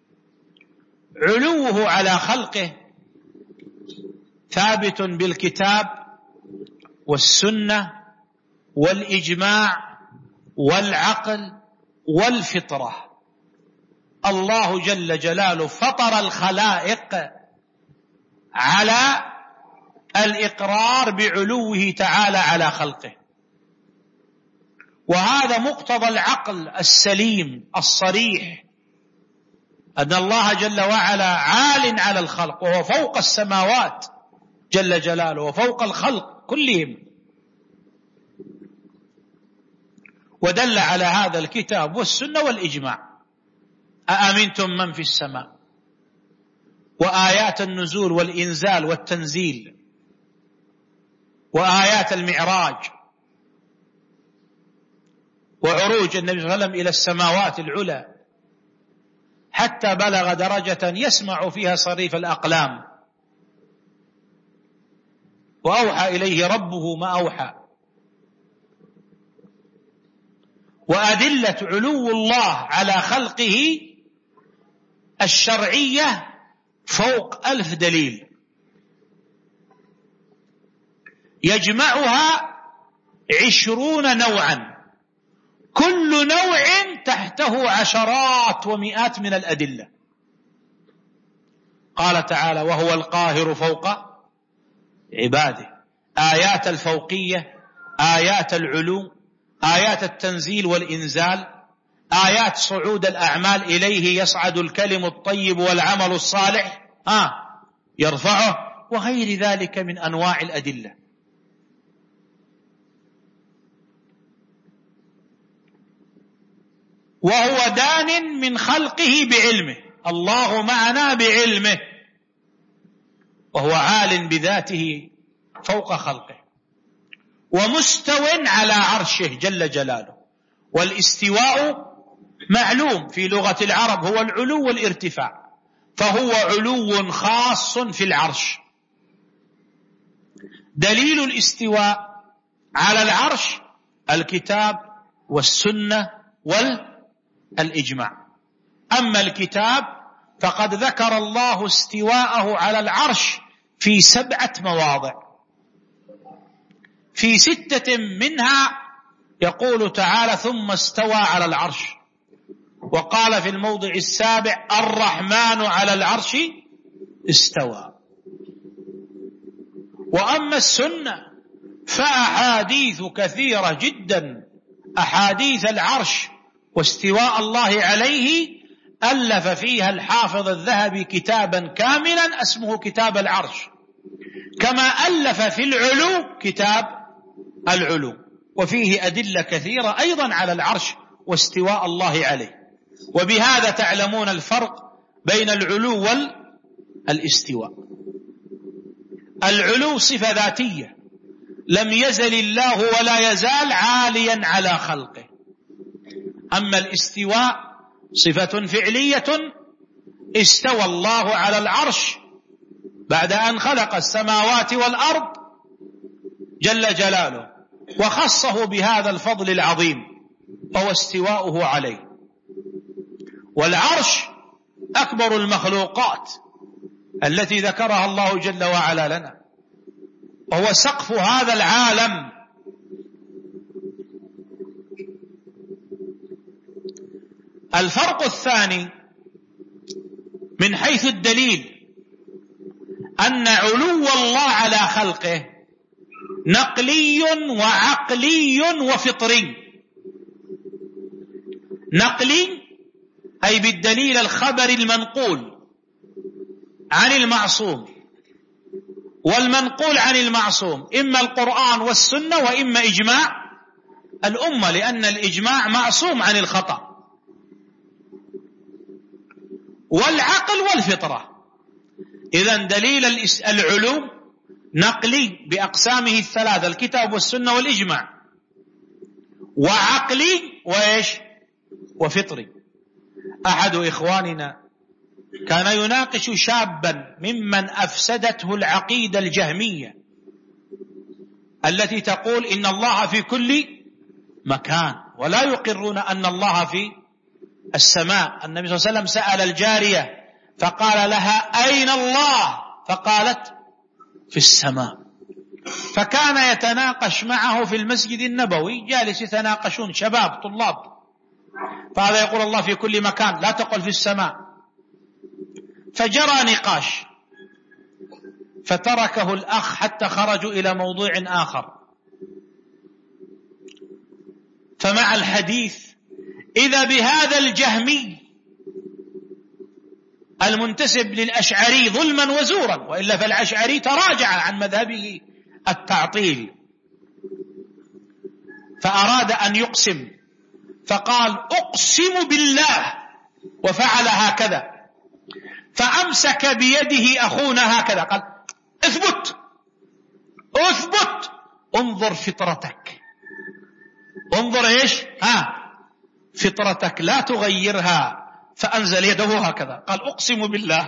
علوه على خلقه ثابت بالكتاب والسنة والإجماع والعقل والفطرة. الله جل جلاله فطر الخلائق على الإقرار بعلوه تعالى على خلقه، وهذا مقتضى العقل السليم الصريح، أن الله جل وعلا عال على الخلق، وهو فوق السماوات جل جلاله وفوق الخلق كلهم. ودل على هذا الكتاب والسنة والإجماع. أأمنتم من في السماء، وآيات النزول والإنزال والتنزيل، وآيات المعراج وعروج النبي صلى الله عليه وسلم إلى السماوات العلى حتى بلغ درجة يسمع فيها صريف الأقلام، وأوحى إليه ربه ما أوحى. وأدلة علو الله على خلقه الشرعية فوق ألف دليل، يجمعها عشرون نوعا، كل نوع تحته عشرات ومئات من الأدلة. قال تعالى وهو القاهر فوق عباده، آيات الفوقية، آيات العلو، آيات التنزيل والإنزال، آيات صعود الأعمال إليه، يصعد الكلم الطيب والعمل الصالح آه يرفعه، وغير ذلك من أنواع الأدلة. وهو دان من خلقه بعلمه، الله معنا بعلمه، وهو عال بذاته فوق خلقه، ومستو على عرشه جل جلاله. والاستواء معلوم في لغة العرب هو العلو والارتفاع، فهو علو خاص في العرش. دليل الاستواء على العرش الكتاب والسنة والإجماع. أما الكتاب فقد ذكر الله استواءه على العرش في سبعة مواضع، في ستة منها يقول تعالى ثم استوى على العرش، وقال في الموضع السابع الرحمن على العرش استوى. وأما السنة فأحاديث كثيرة جدا، أحاديث العرش واستواء الله عليه ألف فيها الحافظ الذهبي كتابا كاملا اسمه كتاب العرش، كما ألف في العلو كتاب العلو، وفيه أدلة كثيرة أيضا على العرش واستواء الله عليه. وبهذا تعلمون الفرق بين العلو والاستواء. العلو صفة ذاتية، لم يزل الله ولا يزال عاليا على خلقه. أما الاستواء صفة فعلية، استوى الله على العرش بعد أن خلق السماوات والأرض جل جلاله، وخصه بهذا الفضل العظيم وهو استواؤه عليه. والعرش أكبر المخلوقات التي ذكرها الله جل وعلا لنا، وهو سقف هذا العالم. الفرق الثاني من حيث الدليل أن علو الله على خلقه نقلي وعقلي وفطري. نقلي أي بالدليل الخبري المنقول عن المعصوم، والمنقول عن المعصوم إما القرآن والسنة وإما إجماع الأمة، لأن الإجماع معصوم عن الخطأ. والعقل والفطرة. إذن دليل العلو نقلي بأقسامه الثلاثة، الكتاب والسنة والإجماع، وعقلي وإيش وفطري. أحد إخواننا كان يناقش شابا ممن أفسدته العقيدة الجهمية التي تقول إن الله في كل مكان ولا يقرون أن الله في السماء. النبي صلى الله عليه وسلم سأل الجارية فقال لها أين الله؟ فقالت في السماء. فكان يتناقش معه في المسجد النبوي، جالس يتناقشون شباب طلاب، فهذا يقول الله في كل مكان لا تقل في السماء. فجرى نقاش فتركه الأخ حتى خرجوا إلى موضوع آخر. فمع الحديث إذا بهذا الجهمي المنتسب للأشعري ظلما وزورا، وإلا فالأشعري تراجع عن مذهبه التعطيل، فأراد أن يقسم فقال أقسم بالله، وفعل هكذا، فأمسك بيده أخونا هكذا قال اثبت اثبت انظر فطرتك، انظر ايش ها فطرتك لا تغيرها. فأنزل يده هكذا قال أقسم بالله.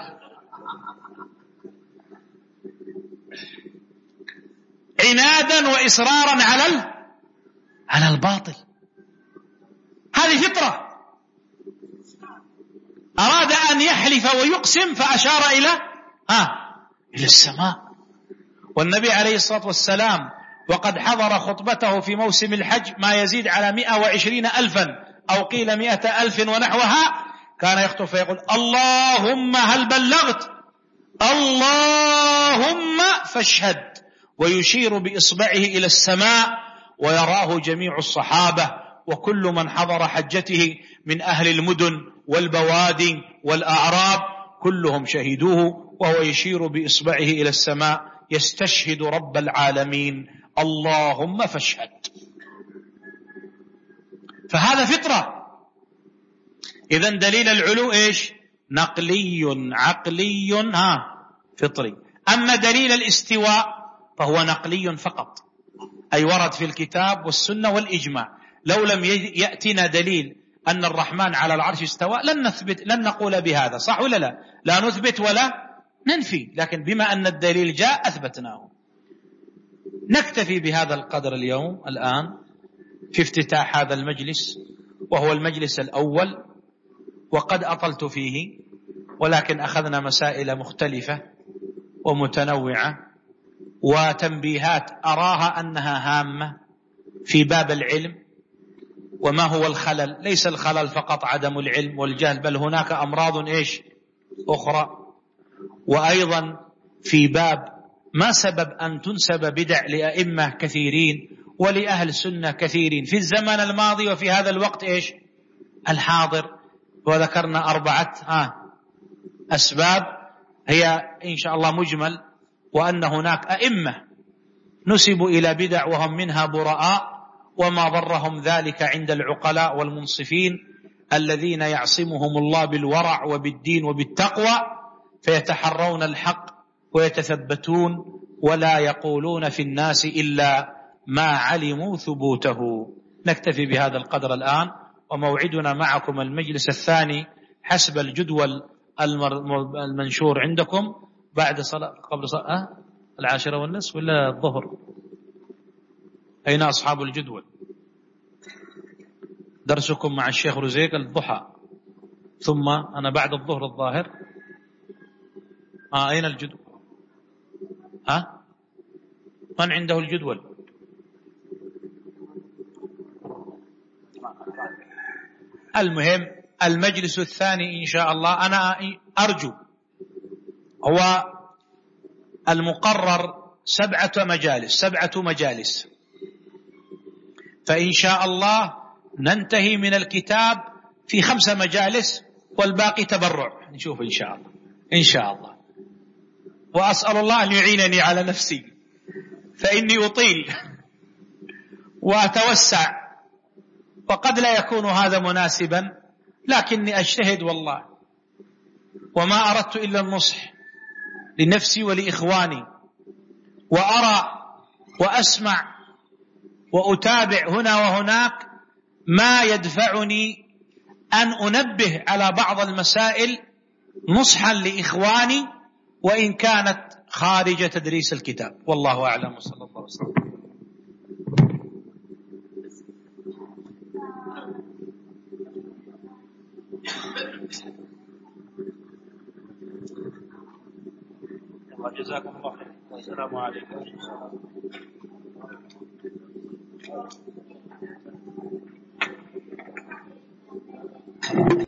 عنادا وإصرارا على على الباطل. هذه فطرة. أراد أن يحلف ويقسم فأشار إلى ها إلى السماء. والنبي عليه الصلاة والسلام وقد حضر خطبته في موسم الحج ما يزيد على مئة وعشرين ألفا أو قيل مئة ألف ونحوها، كان يخطب فيقول اللهم هل بلغت اللهم فاشهد، ويشير بإصبعه إلى السماء، ويراه جميع الصحابة وكل من حضر حجته من أهل المدن والبوادي والأعراب كلهم شهدوه، وهو يشير بإصبعه إلى السماء يستشهد رب العالمين اللهم فاشهد. فهذا فطرة. إذن دليل العلو إيش نقلي عقلي ها فطري. أما دليل الاستواء فهو نقلي فقط، أي ورد في الكتاب والسنة والإجماع. لو لم يأتنا دليل أن الرحمن على العرش استوى لن نثبت لن نقول بهذا، صح ولا لا؟ لا نثبت ولا ننفي، لكن بما أن الدليل جاء أثبتناه. نكتفي بهذا القدر اليوم الآن في افتتاح هذا المجلس، وهو المجلس الأول، وقد أطلت فيه، ولكن أخذنا مسائل مختلفة ومتنوعة وتنبيهات أراها أنها هامة في باب العلم. وما هو الخلل؟ ليس الخلل فقط عدم العلم والجهل، بل هناك أمراض إيش أخرى. وأيضا في باب ما سبب أن تنسب بدع لأئمة كثيرين ولأهل سنة كثيرين في الزمن الماضي وفي هذا الوقت إيش الحاضر. وذكرنا أربعة آه أسباب هي إن شاء الله مجمل، وأن هناك أئمة نسبوا إلى بدع وهم منها براء، وما ضرهم ذلك عند العقلاء والمنصفين الذين يعصمهم الله بالورع وبالدين وبالتقوى، فيتحرون الحق ويتثبتون ولا يقولون في الناس إلا ما علموا ثبوته. نكتفي بهذا القدر الآن، وموعدنا معكم المجلس الثاني حسب الجدول المنشور عندكم بعد صلاة قبل صلاة العاشرة والنصف ولا الظهر. أين أصحاب الجدول؟ درسكم مع الشيخ رزيق الضحى، ثم أنا بعد الظهر الظاهر. آه أين الجدول؟ ها من عنده الجدول؟ المهم المجلس الثاني إن شاء الله أنا أرجو هو المقرر سبعة مجالس سبعة مجالس فإن شاء الله ننتهي من الكتاب في خمس مجالس والباقي تبرع، نشوف إن شاء الله إن شاء الله. وأسأل الله أن يعينني على نفسي فإني أطيل وأتوسع وقد لا يكون هذا مناسبا، لكني أجتهد والله، وما أردت إلا النصح لنفسي ولإخواني، وأرى وأسمع وأتابع هنا وهناك ما يدفعني أن أنبه على بعض المسائل نصحا لإخواني وإن كانت خارج تدريس الكتاب. والله أعلم وصلى الله وسلم. جزاكم الله خير. السلام عليكم.